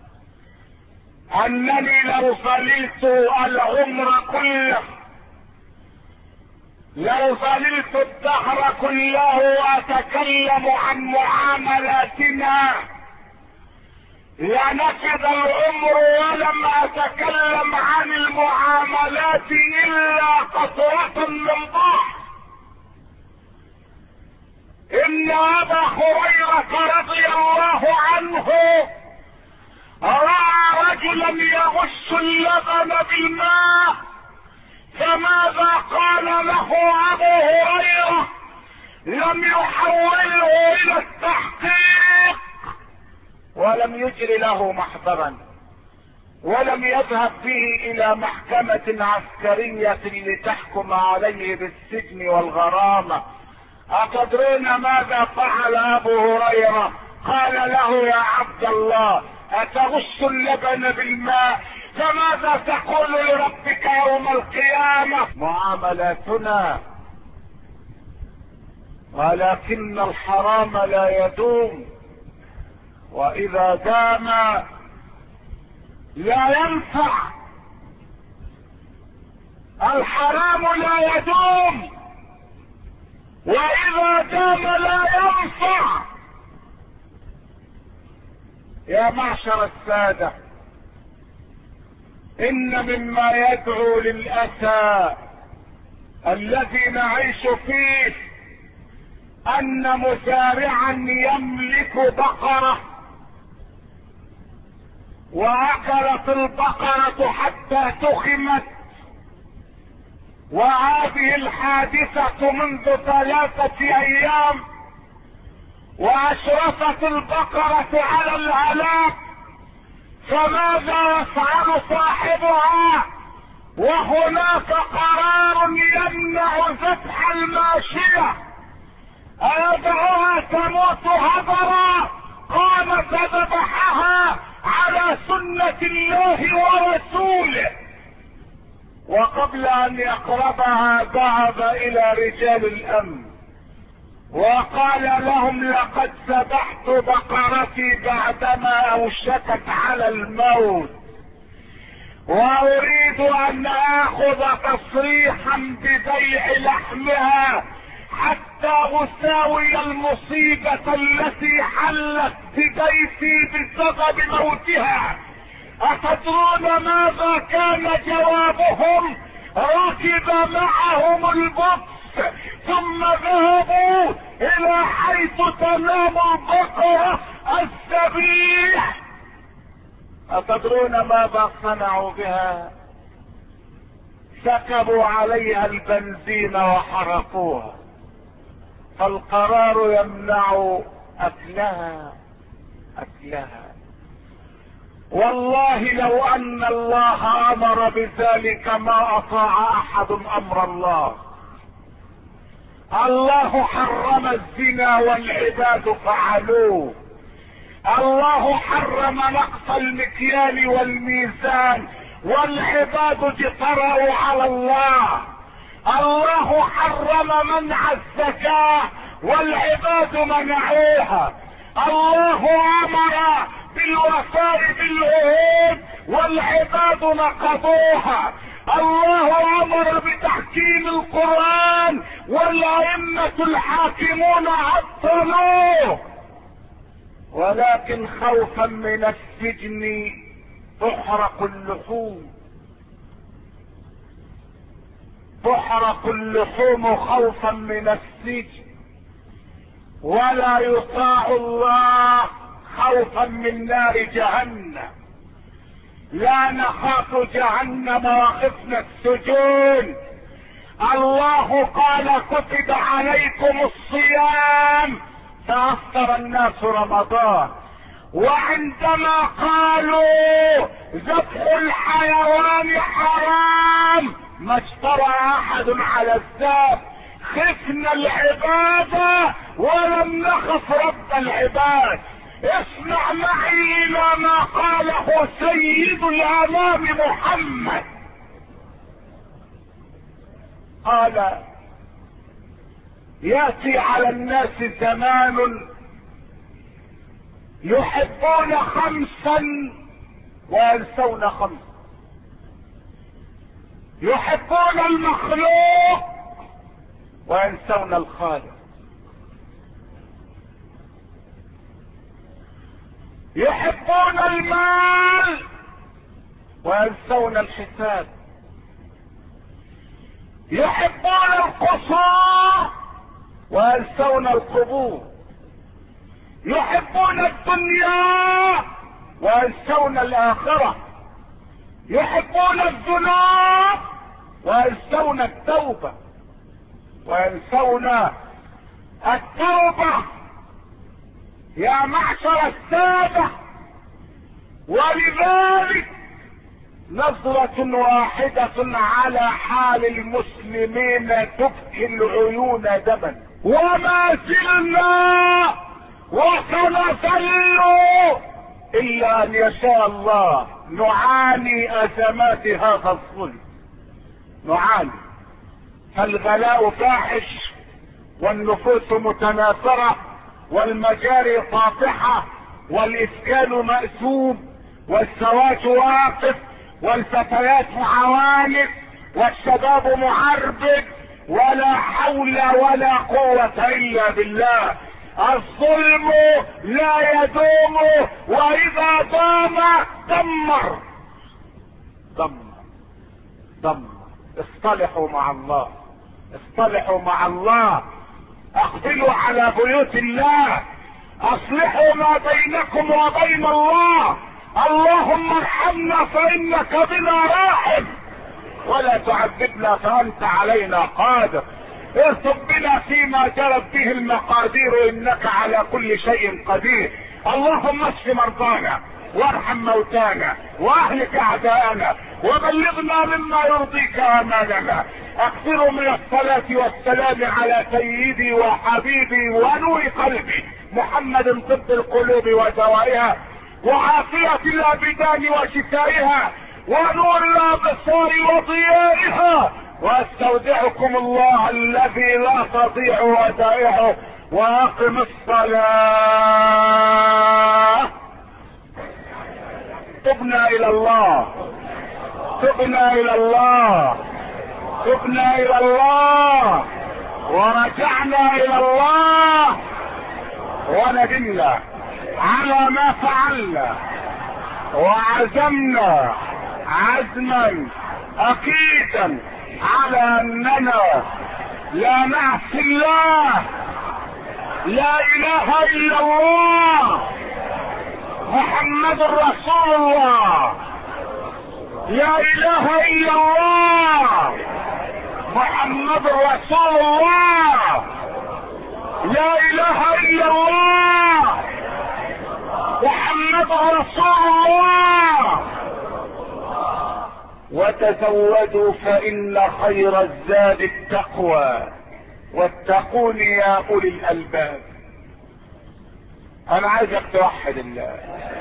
انني لو ظللت العمر كله، لو ظللت الدهر كله اتكلم عن معاملاتنا لنفذ العمر ولم اتكلم عن المعاملات الا قطرة من بحر. ان ابا هريرة رضي الله عنه راى رجلا يغش اللبن بالماء، فماذا قال له ابو هريرة؟ لم يحوله الى التحقيق ولم يجري له محضرا ولم يذهب به الى محكمة عسكرية لتحكم عليه بالسجن والغرامة. أتدرون ماذا فعل أبو هريرة؟ قال له يا عبد الله أتغش اللبن بالماء؟ فماذا تقول لربك يوم القيامة؟ معاملاتنا ولكن الحرام لا يدوم، وإذا دام لا ينفع. الحرام لا يدوم واذا دام لا ينفع. يا معشر السادة، ان مما يدعو للاسى الذي نعيش فيه ان مزارعا يملك بقرة واكلت البقرة حتى تخمت، وهذه الحادثة منذ ثلاثة ايام، واشرفت البقرة على الهلاك، فماذا يفعل صاحبها وهناك قرار يمنع ذبح الماشية؟ أيدعوها تموت هدرا؟ قام فذبحها على سنة الله ورسوله، وقبل ان يقربها ذهب الى رجال الامن وقال لهم لقد ذبحت بقرتي بعدما اوشكت على الموت، واريد ان اخذ تصريحا ببيع لحمها حتى اساوي المصيبة التي حلت ببيتي بسبب موتها. أتدرون ماذا كان جوابهم؟ ركب معهم البطس ثم ذهبوا الى حيث تنام البقرة الذبيح. أتدرون ماذا صنعوا بها؟ سكبوا عليها البنزين وحرقوها. فالقرار يمنع اكلها اكلها والله لو ان الله امر بذلك ما اطاع احد امر الله. الله حرم الزنا والعباد فعلوه، الله حرم نقص المكيال والميزان والعباد اجترأوا على الله، الله حرم منع الزكاة والعباد منعوها، الله امر بالوفاء بالعهود والعباد نقضوها. الله امر بتحكيم القرآن والائمة الحاكمون عطلوه، ولكن خوفا من السجن تحرق اللحوم، تحرق اللحوم خوفا من السجن، ولا يطاع الله خوفا من نار جهنم. لا نخاف جهنم وخفنا السجون. الله قال كتب عليكم الصيام فافطر الناس رمضان، وعندما قالوا ذبح الحيوان حرام ما اجترى احد على الذبح، خفنا العبادة ولم نخف رب العباد. اسمع معي الى ما قاله سيد الانام محمد، قال ياتي على الناس زمان يحبون خمسا وينسون خمسا، يحبون المخلوق وينسون الخالق، يحبون المال وينسون الحساب، يحبون القصور وينسون القبور، يحبون الدنيا وينسون الآخرة، يحبون الذنوب وينسون التوبة، وينسون التوبة يا معشر السادة. ولذلك نظرة واحدة على حال المسلمين تبكي العيون دما، وما زلنا وسنظل الا ان يشاء الله نعاني ازمات هذا الظلم، نعاني. فالغلاء فاحش والنفوس متناثرة والمجاري طافحة والاسكان مأسوم والزواج واقف والفتيات عوانف والشباب معربد، ولا حول ولا قوة الا بالله. الظلم لا يدوم، واذا دام دمر دمر دمر. اصطلحوا مع الله، اصطلحوا مع الله، اقبلوا على بيوت الله، اصلحوا ما بينكم وبين الله. اللهم ارحمنا فانك بنا راحم، ولا تعذبنا فانت علينا قادر. ارتب بنا فيما جرت به المقادير انك على كل شيء قدير. اللهم اشف مرضانا وارحم موتانا واهلك اعداءنا وبلغنا مما يرضيك امالنا. اكثروا من الصلاة والسلام على سيدي وحبيبي ونور قلبي محمد، طب القلوب ودوائها وعافية الابدان وشفائها ونور الابصار وضيائها. واستودعكم الله الذي لا تضيع ودائعه، واقم الصلاة. تبنا الى الله، تبنا الى الله، تبنا الى الله، ورجعنا الى الله، وندمنا على ما فعلنا، وعزمنا عزما اكيدا على اننا لا نعصي الله. لا اله الا الله محمد رسول الله. لا اله الا الله محمد رسول الله. لا اله الا الله محمد رسول الله. وتزودوا فإن خير الزاد التقوى واتقون يا أولي الألباب. أنا عايزك توحد الله.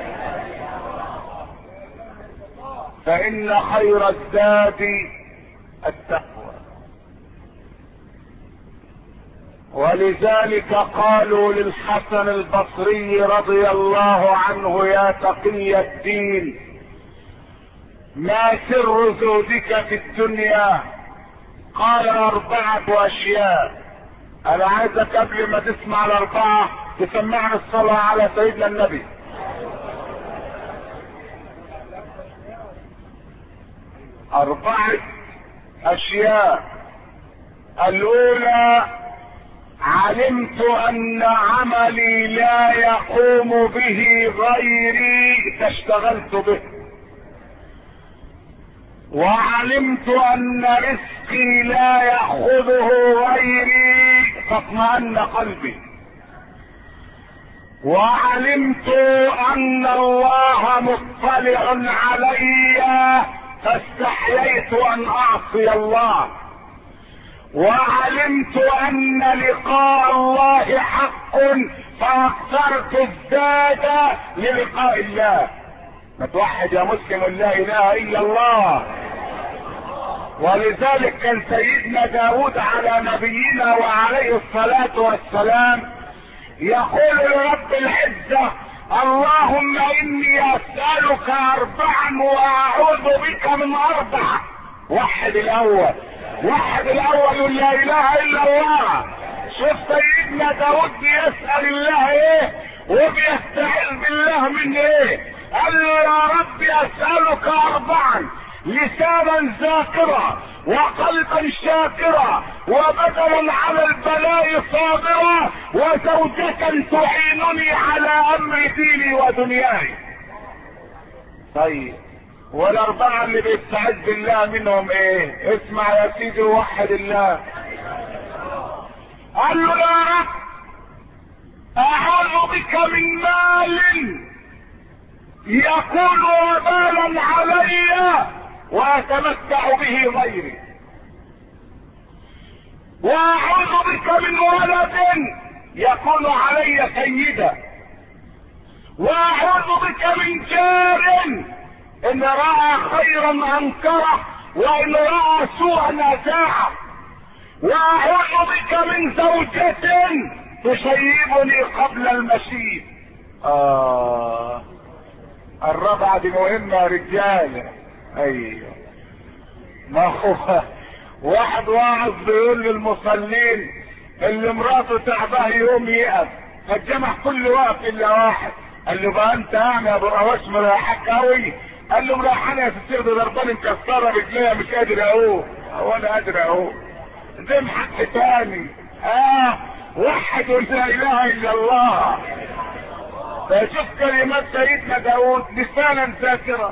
فإن خير الزاد التقوى، ولذلك قالوا للحسن البصري رضي الله عنه يا تقي الدين ما سر زهدك في الدنيا؟ قال اربعة اشياء. انا عايزك قبل ما تسمع الاربعة تسمعني الصلاة على سيدنا النبي. اربعة اشياء. الاولى علمت ان عملي لا يقوم به غيري فاشتغلت به، وعلمت ان رزقي لا ياخذه غيري فاطمأن قلبي، وعلمت ان الله مطلع علي فاستحييت ان اعصي الله، وعلمت ان لقاء الله حق فاخترت الزاد للقاء الله. ما توحد يا مسلم لا اله الا الله. ولذلك كان سيدنا داود على نبينا وعليه الصلاة والسلام يقول لرب العزة اللهم اني اسألك اربعا واعوذ بك من اربع. وحد الاول، وحد الاول لا اله الا الله. شوف سيدنا داود بيسأل الله ايه وبيستعيذ بالله من ايه. قال له يا رب اسألك اربعا: لسانا ذاكرا، وقلبا شاكرا، وبدنا على البلاء صابرا، وزوجة تعينني على امر ديني ودنياي. طيب والاربعة اللي بيستعذ بالله منهم ايه؟ اسمع يا سيدي ووحد الله. قال له يا رب اعوذ بك من مال يكون وبالا علي واتمتع به غيري، واعوذ بك من ولد يكون علي سيدا، واعوذ بك من جار ان راى خيرا انكره وان راى سوءا ازاعه، واعوذ بك من زوجة تشيبني قبل المشيب. اه الرابعة دي مهمة يا رجالة. ايوه ما هو واحد واعظ بيقول للمصلين اللي مراته تعباه يوم يقف فالجمع كل وقت الا واحد. قال له بقى انت يعني يا ابو رواش مريحك قوي؟ قال له مريحاني يا ستير ده ضرباني مكسره رجليا مش قادر اقوم. هو انا قادر اقوم زي حق تاني. اه وحد لا اله الا الله. فشوف كلمات سيدنا داود: لسانا ذاكرا،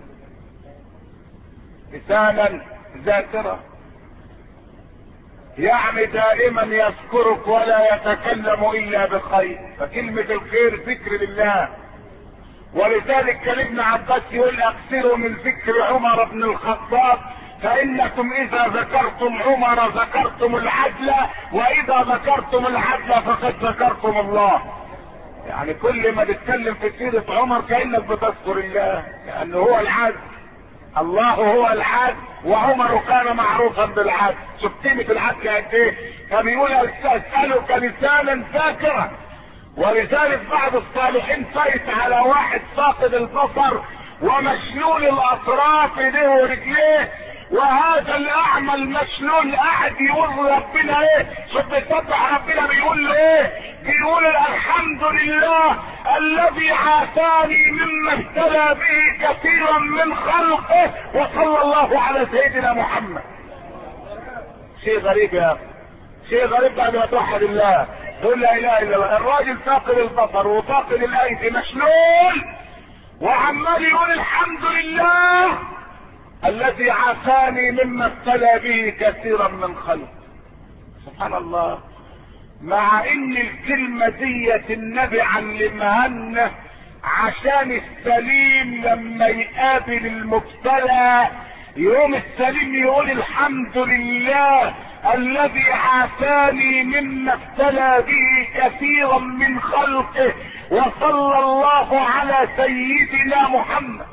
لسانا ذاكرا يعني دائما يذكرك ولا يتكلم الا بخير، فكلمة الخير ذكر لله. ولذلك كان ابن عباس يقول اكثروا من ذكر عمر بن الخطاب فانكم اذا ذكرتم عمر ذكرتم العدل، واذا ذكرتم العدل فقد ذكرتم الله. يعني كل ما تتكلم في سيرة عمر كأنك بتذكر الله، لأنه هو العدل، الله هو العدل، وعمر كان معروفا بالعدل. شوف قيمة العدل قد ايه؟ كان يقول اسألك لسانا ذاكرا. ولذلك بعض الصالحين فايت على واحد فاقد البصر ومشلول الاطراف ايديه ورجليه، وهذا الاعمى المشلول قاعد يقول ربنا ايه؟ شوف بيسبح ربنا بيقول له ايه؟ بيقول الحمد لله الذي عافاني مما ابتلى به كثيرا من خلقه وصلى الله على سيدنا محمد. شيء غريب يا اخي، شيء غريب بعد ما توحد الله تقول لا اله الا الله. الراجل فاقد البصر وفاقد الايدي مشلول وعمال يقول الحمد لله الذي عافاني مما ابتلى به كثيرا من خلق. سبحان الله. مع ان الكلمة ديت النبي علمها لنا عشان السليم لما يقابل المبتلى يوم السليم يقول الحمد لله الذي عافاني مما ابتلى به كثيرا من خلقه وصلى الله على سيدنا محمد.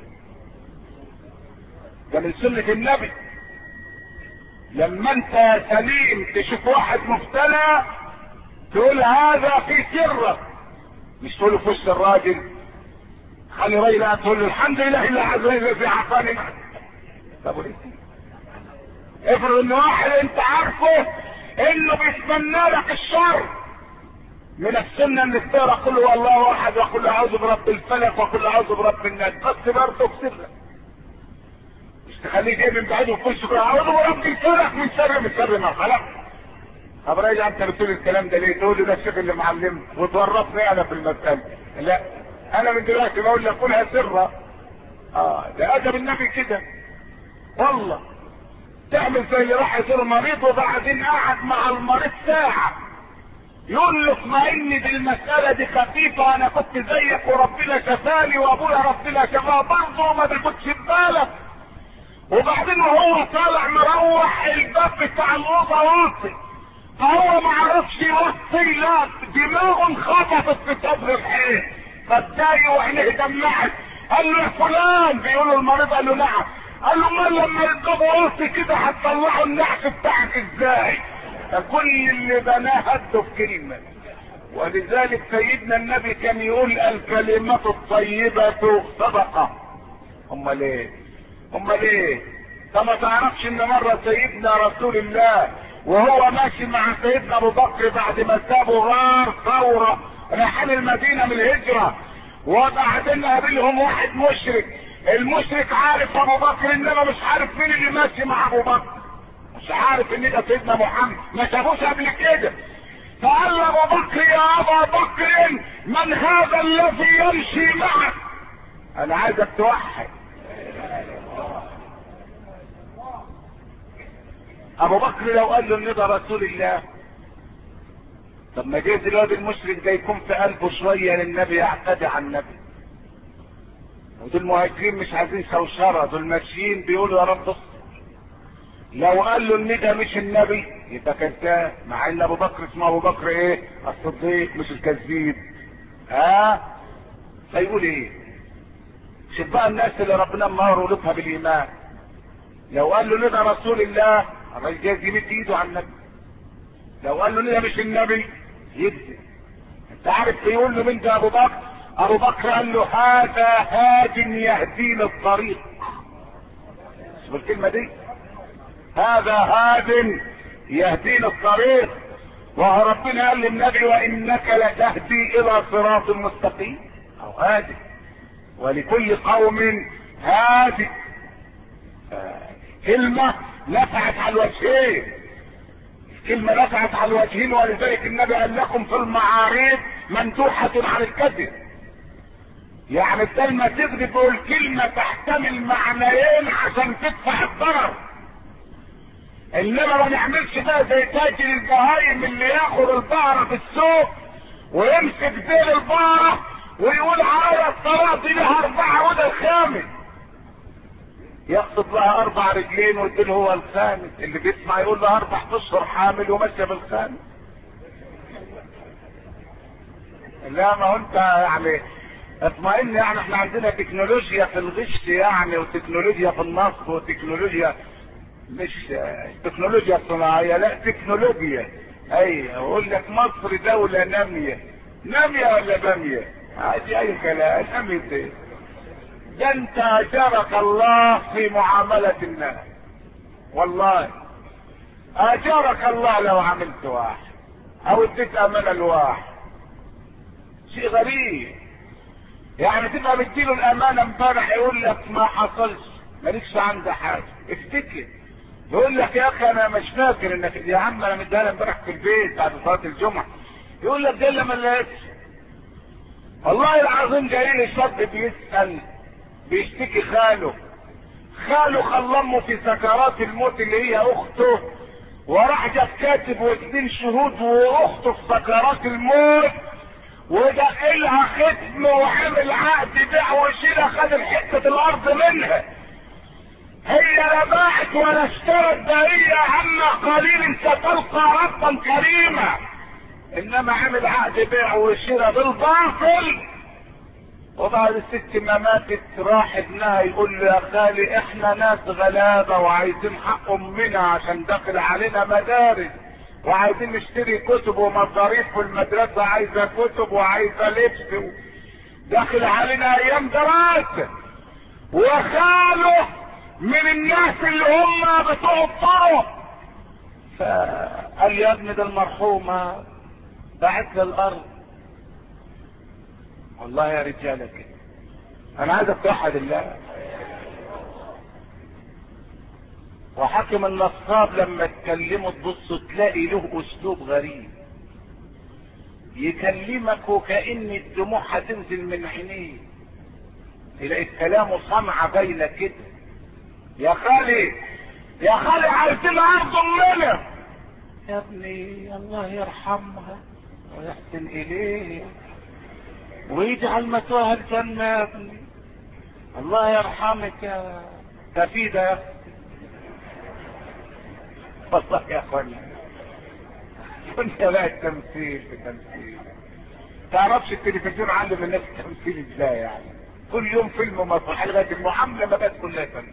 ده من سنة النبي. لما انت سليم تشوف واحد مبتلى تقول هذا في سرك، مش تقول في وش الراجل خلي راجل تقول له الحمد لله اللي عز وجل عافاني. طب وليه؟ افرض ان واحد انت عارفه انه بيتمنى لك الشر، من السنه انك تقرا قل هو الله احد وقل اعوذ برب الفلق وقل اعوذ برب الناس، بس برضه بسرك مش تخليه جاي من بعيد وتقول شكرا اعوذ برب الفلق من شر من شر ما خلق. طب راجع انت بتقول الكلام ده ليه؟ تقول لي ده الشيخ اللي معلمني وتورطني انا في المساله. لا انا من دلوقتي بقول لك قولها سرا. اه ده ادب النبي كده والله. تعمل زي اللي راح يزور مريض وبعدين قعد مع المريض ساعه يقول له اطمئن بالمساله دي خفيفه، انا كنت زيك وربنا شفاني وابويا ربنا شفاه برضه ما تاخدش بالك. وبعدين وهو طالع مروح الباب بتاع الاوضه واطي، فهو ما عرفش يوصي، لا دماغه انخبطت في صدر الحيط فاتضايق وعينيه دمعت. قال له يا فلان، بيقول له المريض، قال له نعم. قال له ما لما الباب واطي كده هتطلعوا النحس بتاعك ازاي؟ فكل اللي بناه هده في كلمه. ولذلك سيدنا النبي كان يقول الكلمة الطيبة صدقة. امال ايه؟ امال ايه؟ طب ما تعرفش ان مرة سيدنا رسول الله وهو ماشي مع سيدنا ابو بكر بعد ما سابوا غار ثورة رايحين المدينة من الهجرة، وبعدين قابلهم واحد مشرك. المشرك عارف ابو بكر انما مش عارف مين اللي ماشي مع ابو بكر، مش عارف ان ده سيدنا محمد، ما شافوش قبل كده. فقال ابو بكر يا ابا بكر من هذا الذي يمشي معك؟ انا عايزك توحد. ابو بكر لو قال له ان ده رسول الله، طب ما جايز الواد المشرك ده يكون في قلبه شويه للنبي، يعتدي على النبي. ودول المهاجرين مش عايزين شوشره، دول ماشيين بيقولوا يا رب اصبر. لو قال له ان ده مش النبي يبقى كذاب، مع ان ابو بكر اسمه ابو بكر ايه؟ الصديق مش الكذاب. ها فيقول ايه؟ شوف بقى الناس اللي ربنا مهر قلوبها بالايمان، لو قال له ان ده رسول الله الراجل جاي يمد ايده على النبي. لو قال له ان ده مش النبي يكذب. انت عارف يقول له مين ده ابو بكر؟ ابو بكر قال له هذا هاد يهدينا الطريق. شوف الكلمه دي، هذا هاد يهدينا الطريق. وربنا قال للنبي وانك لتهدي الى صراط مستقيم او هادي، ولكل قوم هادي. آه. كلمة نفعت على الوجهين، كلمة نفعت على الوجهين. ولذلك النبي قال لكم في المعاريض مندوحة عن الكذب. يعني بدل ما تكذب تقول كلمة تحتمل معنيين عشان تدفع الضرر. انما ما نعملش بقى زي تاجر البهايم اللي ياخد البقرة في السوق ويمسك ديل البقرة ويقول على الصلاة دي لها اربعة وده الخامس، يقصد لها اربع رجلين والدين هو الخامس. اللي بيسمع يقول له اربع اشهر حامل وماشيه بالخامس. لا ما هو انت يعني اطمئن، يعني احنا عندنا تكنولوجيا في الغش يعني، وتكنولوجيا في النصب، وتكنولوجيا مش تكنولوجيا صناعيه، لا تكنولوجيا. اي اقول لك مصر دوله ناميه، ناميه ولا باميه؟ عادي اي كلام. ناميه ايه؟ ده انت اجرك الله في معاملة الناس، والله اجرك الله لو عملت واحد او اديت امانة لواحد. شيء غريب يعني، تبقى مديله الامانة امبارح يقول لك ما حصلش، مالكش عندي حاجة. افتكر يقول لك يا اخي انا مش فاكر انك، يا عم انا مديها امبارح في البيت بعد صلاة الجمعة. يقول لك ده اللي ما لقيتش. والله العظيم جاي لي شاب بيسأل بيشتكي خاله، خاله خلى امه في سكرات الموت اللي هي اخته، وراح جاب كاتب واثنين شهود واخته في سكرات الموت، ودقلها ختم وعمل عقد بيع وشيلها، خد الحته الارض منها. هي لا باعت ولا اشترت، ده هي عما قليل ستلقى ربا كريما، انما عمل عقد بيع وشيلها بالباطل. وبعد الست ما ماتت راح ابنها يقول له يا خالي احنا ناس غلابه وعايزين حق امنا عشان داخل علينا مدارس، وعايزين نشتري كتب ومصاريف، والمدرسه عايزه كتب وعايزه لبس و... داخل علينا ايام دراسة، وخاله من الناس اللي هم بتوع الطرق، فقال لي يا ابني ده المرحومة بعت لي الارض. والله يا رجالة كده انا عايز اتوحد الله. وحاكم النصاب لما تكلمه تبص تلاقي له اسلوب غريب، يكلمك وكأن الدموع هتنزل من عينيه، تلاقي كلامه صنعة باينة كده. يا خالي يا خالي عايزين ارض امنا. يا ابني الله يرحمها ويحسن اليه ويجعل مثواها الجنة يا ابني. الله يرحمك يا تفيدة يا اختي. والله يا اخواني كنت بقى التمثيل في تمثيل. تعرفش التلفزيون علم الناس التمثيل ازاي يعني؟ كل يوم فيلم مسرحي لغايه المعامله ما بقت كلها تمثيل.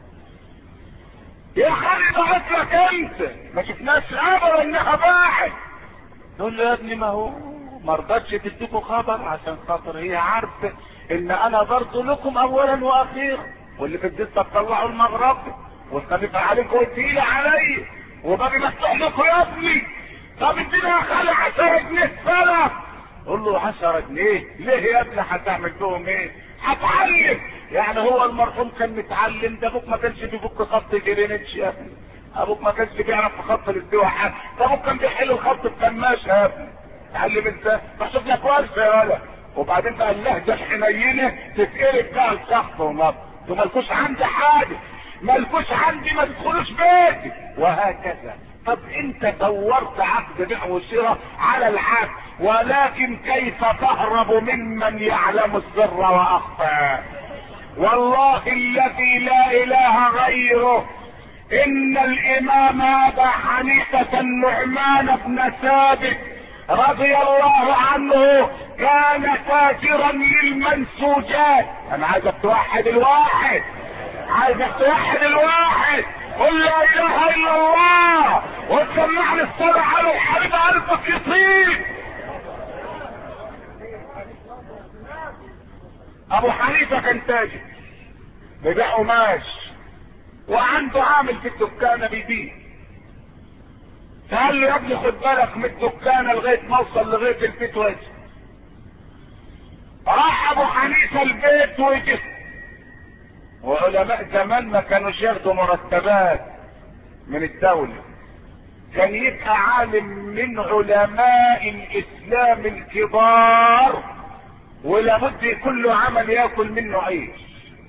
يا خالي بعت لك انت ما شفناش ابدا انها باعت. تقول له يا ابني ما هو ما رضتش تديكوا خبر عشان خاطر هي عارفه ان انا برضه لكم اولا واخيرا، واللي في الدسه تطلعوا المغرب والخفيفه عليكم والتقيله علي وباقي مفتوح لكم يا ابني. طب ادينا يا خالي عشرة جنيه سنه. قول له عشرة جنيه ليه يا ابني؟ هتعمل لهم ايه؟ هتعلم يعني. هو المرحوم كان متعلم، ده ابوك ما كانش بيفك خط جرينتش يا ابني، ابوك ما كانش بيعرف في خط الاستواء حاجه، ده ابوك كان بيحل الخط بكماشه يا ابني. تعلم انت فشوف لك ورثه يا ولد. وبعدين بقى اللهجه الحنينه تتقلب بقى لشخص ونبض. انتوا مالكوش عندي حاجه، مالكوش عندي، ما تدخلوش بيتي وهكذا. طب انت دورت عقد بيع وشراء على العقد، ولكن كيف تهرب ممن يعلم السر واخفى؟ والله الذي لا اله غيره ان الامام ابا حنيفة النعمان بن ثابت رضي الله عنه كان تاجرا للمنسوجات. انا عايزك توحد الواحد، عايزك توحد الواحد. قل لا اله الا الله وتسمعني الصلاة على الحبيب قلبك يطيب. ابو حنيفة كان تاجر بيبيع قماش وعنده عامل في الدكانة بيبيع. فقال له يا ابني خد بالك من الدكانة لغاية ما اوصل لغاية البيت واجي. راح ابو حنيفة البيت وجه. وعلماء زمان ما كانوش ياخدوا مرتبات من الدولة، كان يبقى عالم من علماء الاسلام الكبار ولابد يكون له عمل ياكل منه عيش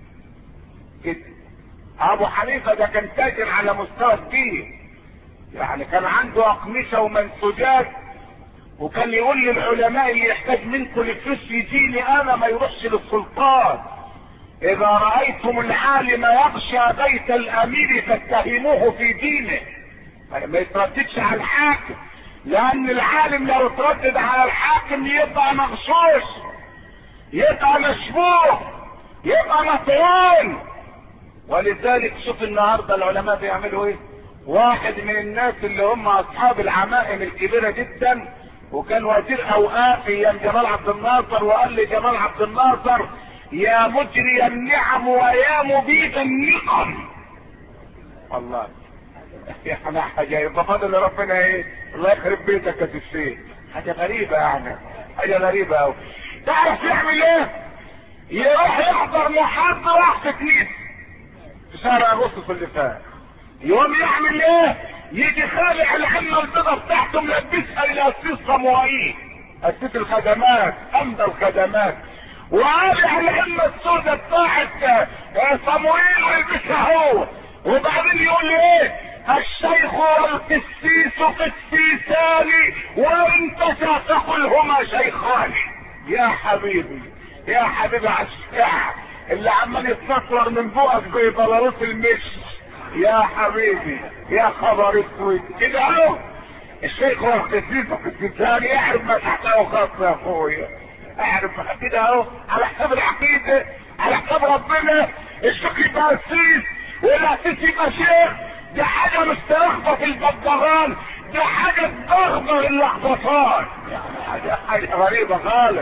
كده. ابو حنيفة ده كان تاجر على مستوى كبير، يعني كان عنده اقمشة ومنسوجات، وكان يقول للعلماء اللي يحتاج منكم الفلوس يجيني انا ما يروحش للسلطان. اذا رأيتم العالم يخشى بيت الامير فاتهموه في دينه، ما يترددش على الحاكم، لان العالم لو اتردد على الحاكم يبقى مغشوش، يبقى مشبوه، يبقى مطعون. ولذلك شوف النهارده العلماء بيعملوا ايه. واحد من الناس اللي هم اصحاب العمائم الكبيره جدا وكان وزير اوقاف ايام جمال عبد الناصر، وقال لي جمال عبد الناصر يا مجري النعم ويا مبيد النقم. والله يعني حاجه يبقى فاضل ربنا ايه؟ الله يخرب بيتك يا الشيخ. حاجه غريبه يعني، حاجه غريبه قوي. تعرف يعمل ايه؟ يروح يحضر محاضره في كنيسه في شهر اغسطس اللي فات. يوم يعمل ايه؟ يجي خالع العمه البيضه بتاعته ملبسها الى قسيس صموئيل، قسيس الخدمات، امضى الخدمات، وقالع العمه السوداء بتاعت صموئيل ويلبسها هو. وبعدين يقول لي ايه؟ الشيخ والقسيس قسيسان وانت ستقولهما شيخان. يا حبيبي يا حبيبي على الشعر اللي عمال يتنطر من بوقك زي بلاروس المشي. يا حبيبي يا خبر اسود كده اهو. الشيخ والقسيس قسيسان يعرف ما تحته خاص يا اخويا، اعرف كده اهو على حساب العقيده، على حساب ربنا. الشيخ يبقى قسيس والقسيس يبقى شيخ، دي حاجه مش تلخبط الببغان، دي حاجه تغبر اللخبطان. حاجه حاجه غريبه خالص.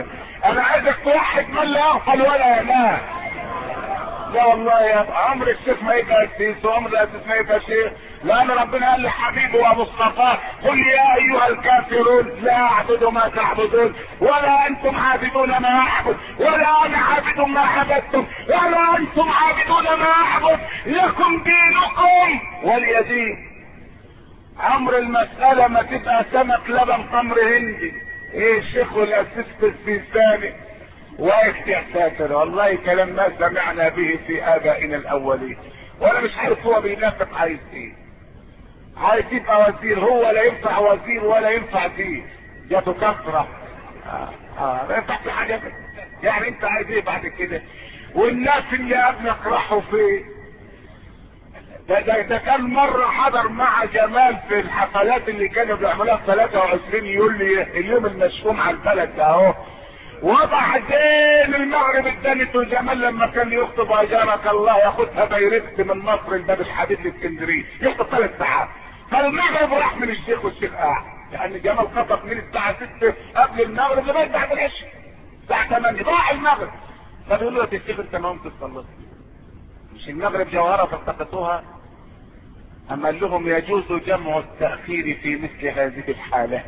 انا عايزك توحد من لا يغفل ولا ينام. لا والله يا عمر الشيخ ما يبقى سيس وعمر الاسيس ما يبقى شيخ، لان ربنا قال لحبيبه ومصطفاه قل يا ايها الكافرون لا اعبد ما تعبدون ولا انتم عابدون ما اعبد ولا انا عابد ما عبدتم ولا انتم عابدون ما اعبد لكم دينكم ولي دين. عمر المسألة ما تبقى سمك لبن تمر هندي. ايه الشيخ والاسيس السيستاني واقف يا ساتر، والله كلام ما سمعنا به في ابائنا الاولين. وانا مش عارف هو بينافق عايز ايه. عايز يبقى وزير، هو لا ينفع وزير ولا ينفع دين، جاته كثره. اه اه ما ينفعش حاجه. يعني انت عايز ايه بعد كده؟ والناس اللي قبلك راحوا فين؟ ده, ده ده كان مره حضر مع جمال في الحفلات اللي كانوا بيعملوها في ثلاثة وعشرين يوليو، اليوم المشؤوم على البلد ده اهو. وبعدين المغرب ادانته جمال لما كان يخطب اجارك الله ياخدها بيرفت من مصر الباب الحديد لاسكندريه، يخطب ثلاث ساعات. فالمغرب راح من الشيخ والشيخ قاعد، لان جمال خطب من الساعه ستة قبل المغرب لغايه بعد العشاء الساعه ثمانية راح المغرب. فبيقولوا له يا الشيخ انت ما قمت تصلي؟ مش المغرب جوهره فالتقطوها؟ اما قال لهم يجوز جمع التاخير في مثل هذه الحالات.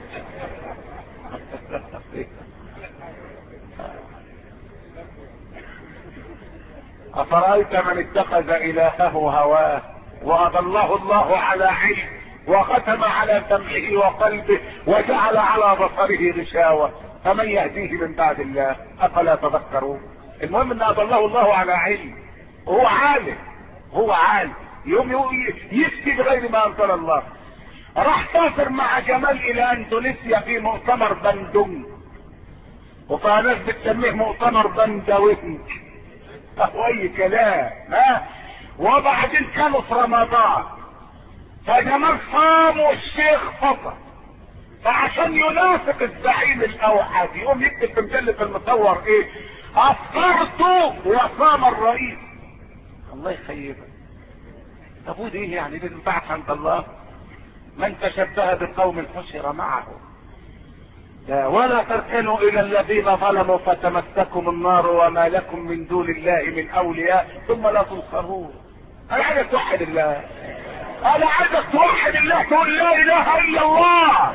أفرأيت من اتخذ إلهه هواه وأضله الله على علم وختم على سمعه وقلبه وجعل على بصره غشاوة فمن يهديه من بعد الله أفلا تذكرون. المهم أن أضله الله على علم، هو عالم هو عالم يوم يفتي بغير ما أنزل الله. راح سافر مع جمال إلى أندونيسيا في مؤتمر بندونج، وفي ناس بتسميه مؤتمر بندوينج اهو اي كلام. ها وبعدين كانوا في رمضان فجمال صام والشيخ فطر، فعشان ينافق الزعيم الاوحد يقوم يكتب في مجلة المصور ايه؟ افطرت وصام الرئيس. الله يخيبك. طب ودي ايه يعني؟ دي تنفعك عند الله؟ من تشبه بقوم حشر معه. ولا تركنوا الى الذين ظلموا فتمسكم النار وما لكم من دون الله من اولياء ثم لا تنصرون. انا عايزك توحد الله، انا عايزك توحد الله، تقول لا اله الا الله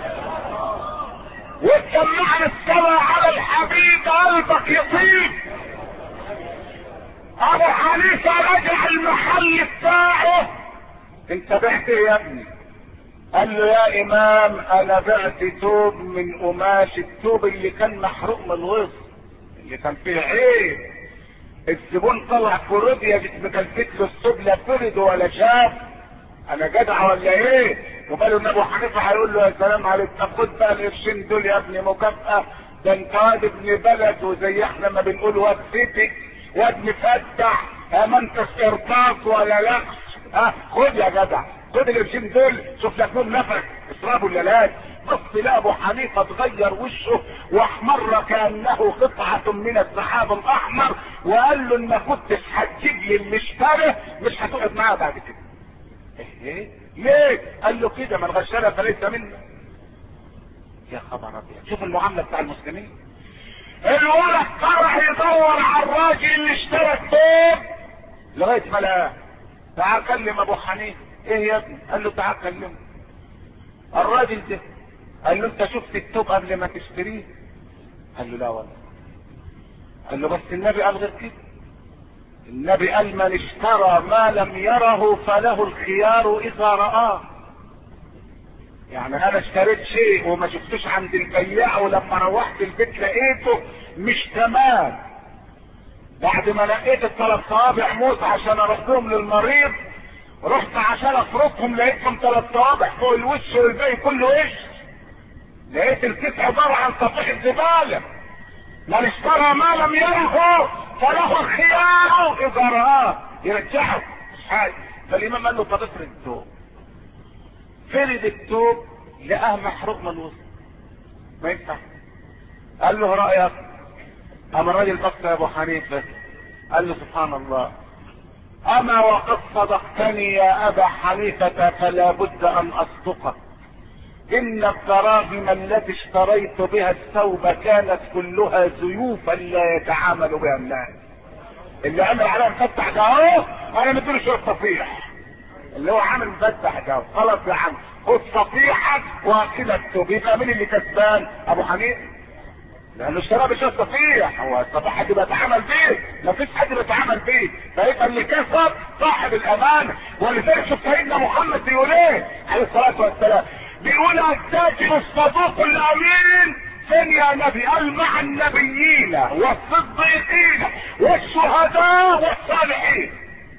وتسمعنا الصلاة على الحبيب قلبك يطيب. ابو حنيفة رجع المحل بتاعه. انت بعت ايه يا ابني؟ قال له يا امام انا بعت توب من قماش، التوب اللي كان محروق من الوسط اللي كان فيه عيب. الزبون طلع كوروديا مكلفت له الثوب لا فرد ولا شاف. انا جدع ولا ايه؟ وقالوا ان ابو حنيفه هيقول له يا سلام عليك، طب خد بقى القرشين دول يا ابني مكافاه، ده انت واد ابن بلد وزي احنا ما بنقول واد فتك واد مفتح، ما انتش ارتاص ولا لقش. ها خد يا جدع خد القرشين دول، شوف لك نور نفسك اشربوا الليلات. بص لا ابو حنيفه اتغير وشه واحمر كانه قطعه من السحاب الاحمر، وقال له ان ما كنتش هتجيب لي المشتري مش هتقعد معاه بعد كده. ايه ليه؟ قال له كده من غشنا فليس منا. يا خبر ابيض، شوف المعامله بتاع المسلمين. الولد طلع يدور على الراجل اللي اشترى الثوب لغايه ما لقاه. تعال كلم ابو حنيفه. ايه يا ابني؟ قال له تعال كلمه. الراجل ده قال له انت شفت الثوب قبل ما تشتريه؟ قال له لا والله. قال له بس النبي قال غير كده. النبي قال من اشترى ما لم يره فله الخيار اذا رآه. يعني انا اشتريت شيء وما شفتوش عند البياع، ولما روحت البيت لقيته مش تمام، بعد ما لقيت الثلاث صوابع موت عشان اردهم للمريض، رحت عشان افركهم لقيتهم ثلاث صوابع فوق الوش والباقي كله وش. لقيت الكيس عباره عن صفيحه زباله. من اشترى ما لم يره فله الخيار اذا رآه، يرجعه مش حاجه. فالامام قال له طب افرد الثوب. فرد الثوب لقاه محروق من الوسط، ما ينفع. قال له رايك؟ اما الراجل بص يا ابو حنيفه قال له سبحان الله، اما وقد صدقتني يا ابا حنيفه فلا بد ان اصدقك. ان الدراهم التي اشتريت بها الثوب كانت كلها زيوفا لا يتعامل بها الناس. اللي عمل عليها مفتح ده اهو انا مديله شويه صفيح، اللي هو عامل مفتح ده خلاص يا عم خد صفيحك وكده الثوب. يبقى مين اللي كسبان؟ ابو حنيفه، لانه اشترى بشويه صفيح. هو الصفيح حد بيتعامل بيه؟ مفيش حد بيتعامل بيه. فيبقى اللي كسب صاحب الامانه. ولذلك شوف سيدنا محمد بيقول ايه عليه الصلاه والسلام، بيقول التاجر الصدوق الامين فين يا نبي؟ قال مع النبيين والصديقين والشهداء والصالحين.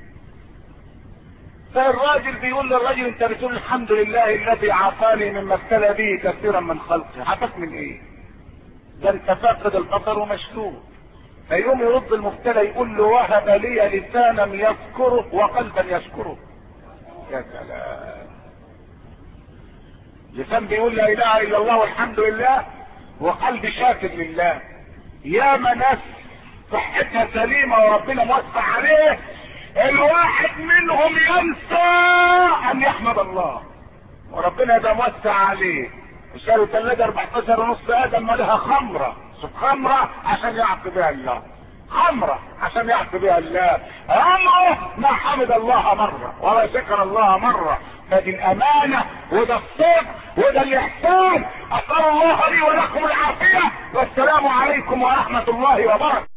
فالراجل بيقول للراجل انت بتقول الحمد لله الذي عافاني مما ابتلى به كثيرا من خلقه. عافاك من ايه؟ ده انت فاقد البصر ومشلول. فيقوم يرد المبتلى يقول له وهب لي لسانا يذكره وقلبا يشكره. يا سلام، لسان بيقول لا اله الا الله والحمد لله وقلب شاكر لله. يا ناس صحتها سليمه وربنا موسع عليه، الواحد منهم ينسى ان يحمد الله وربنا يبقى موسع عليه. اشتروا ثلاجه اربعتاشر ونص ادم مالها خمره، شوف خمره عشان يعصي بها الله، خمره عشان يعصي بها الله، عمره ما حمد الله مره ولا شكر الله مره. فدي الامانه وده الصدق وده الاحسان. اسال الله لي ولكم العافيه، والسلام عليكم ورحمه الله وبركاته.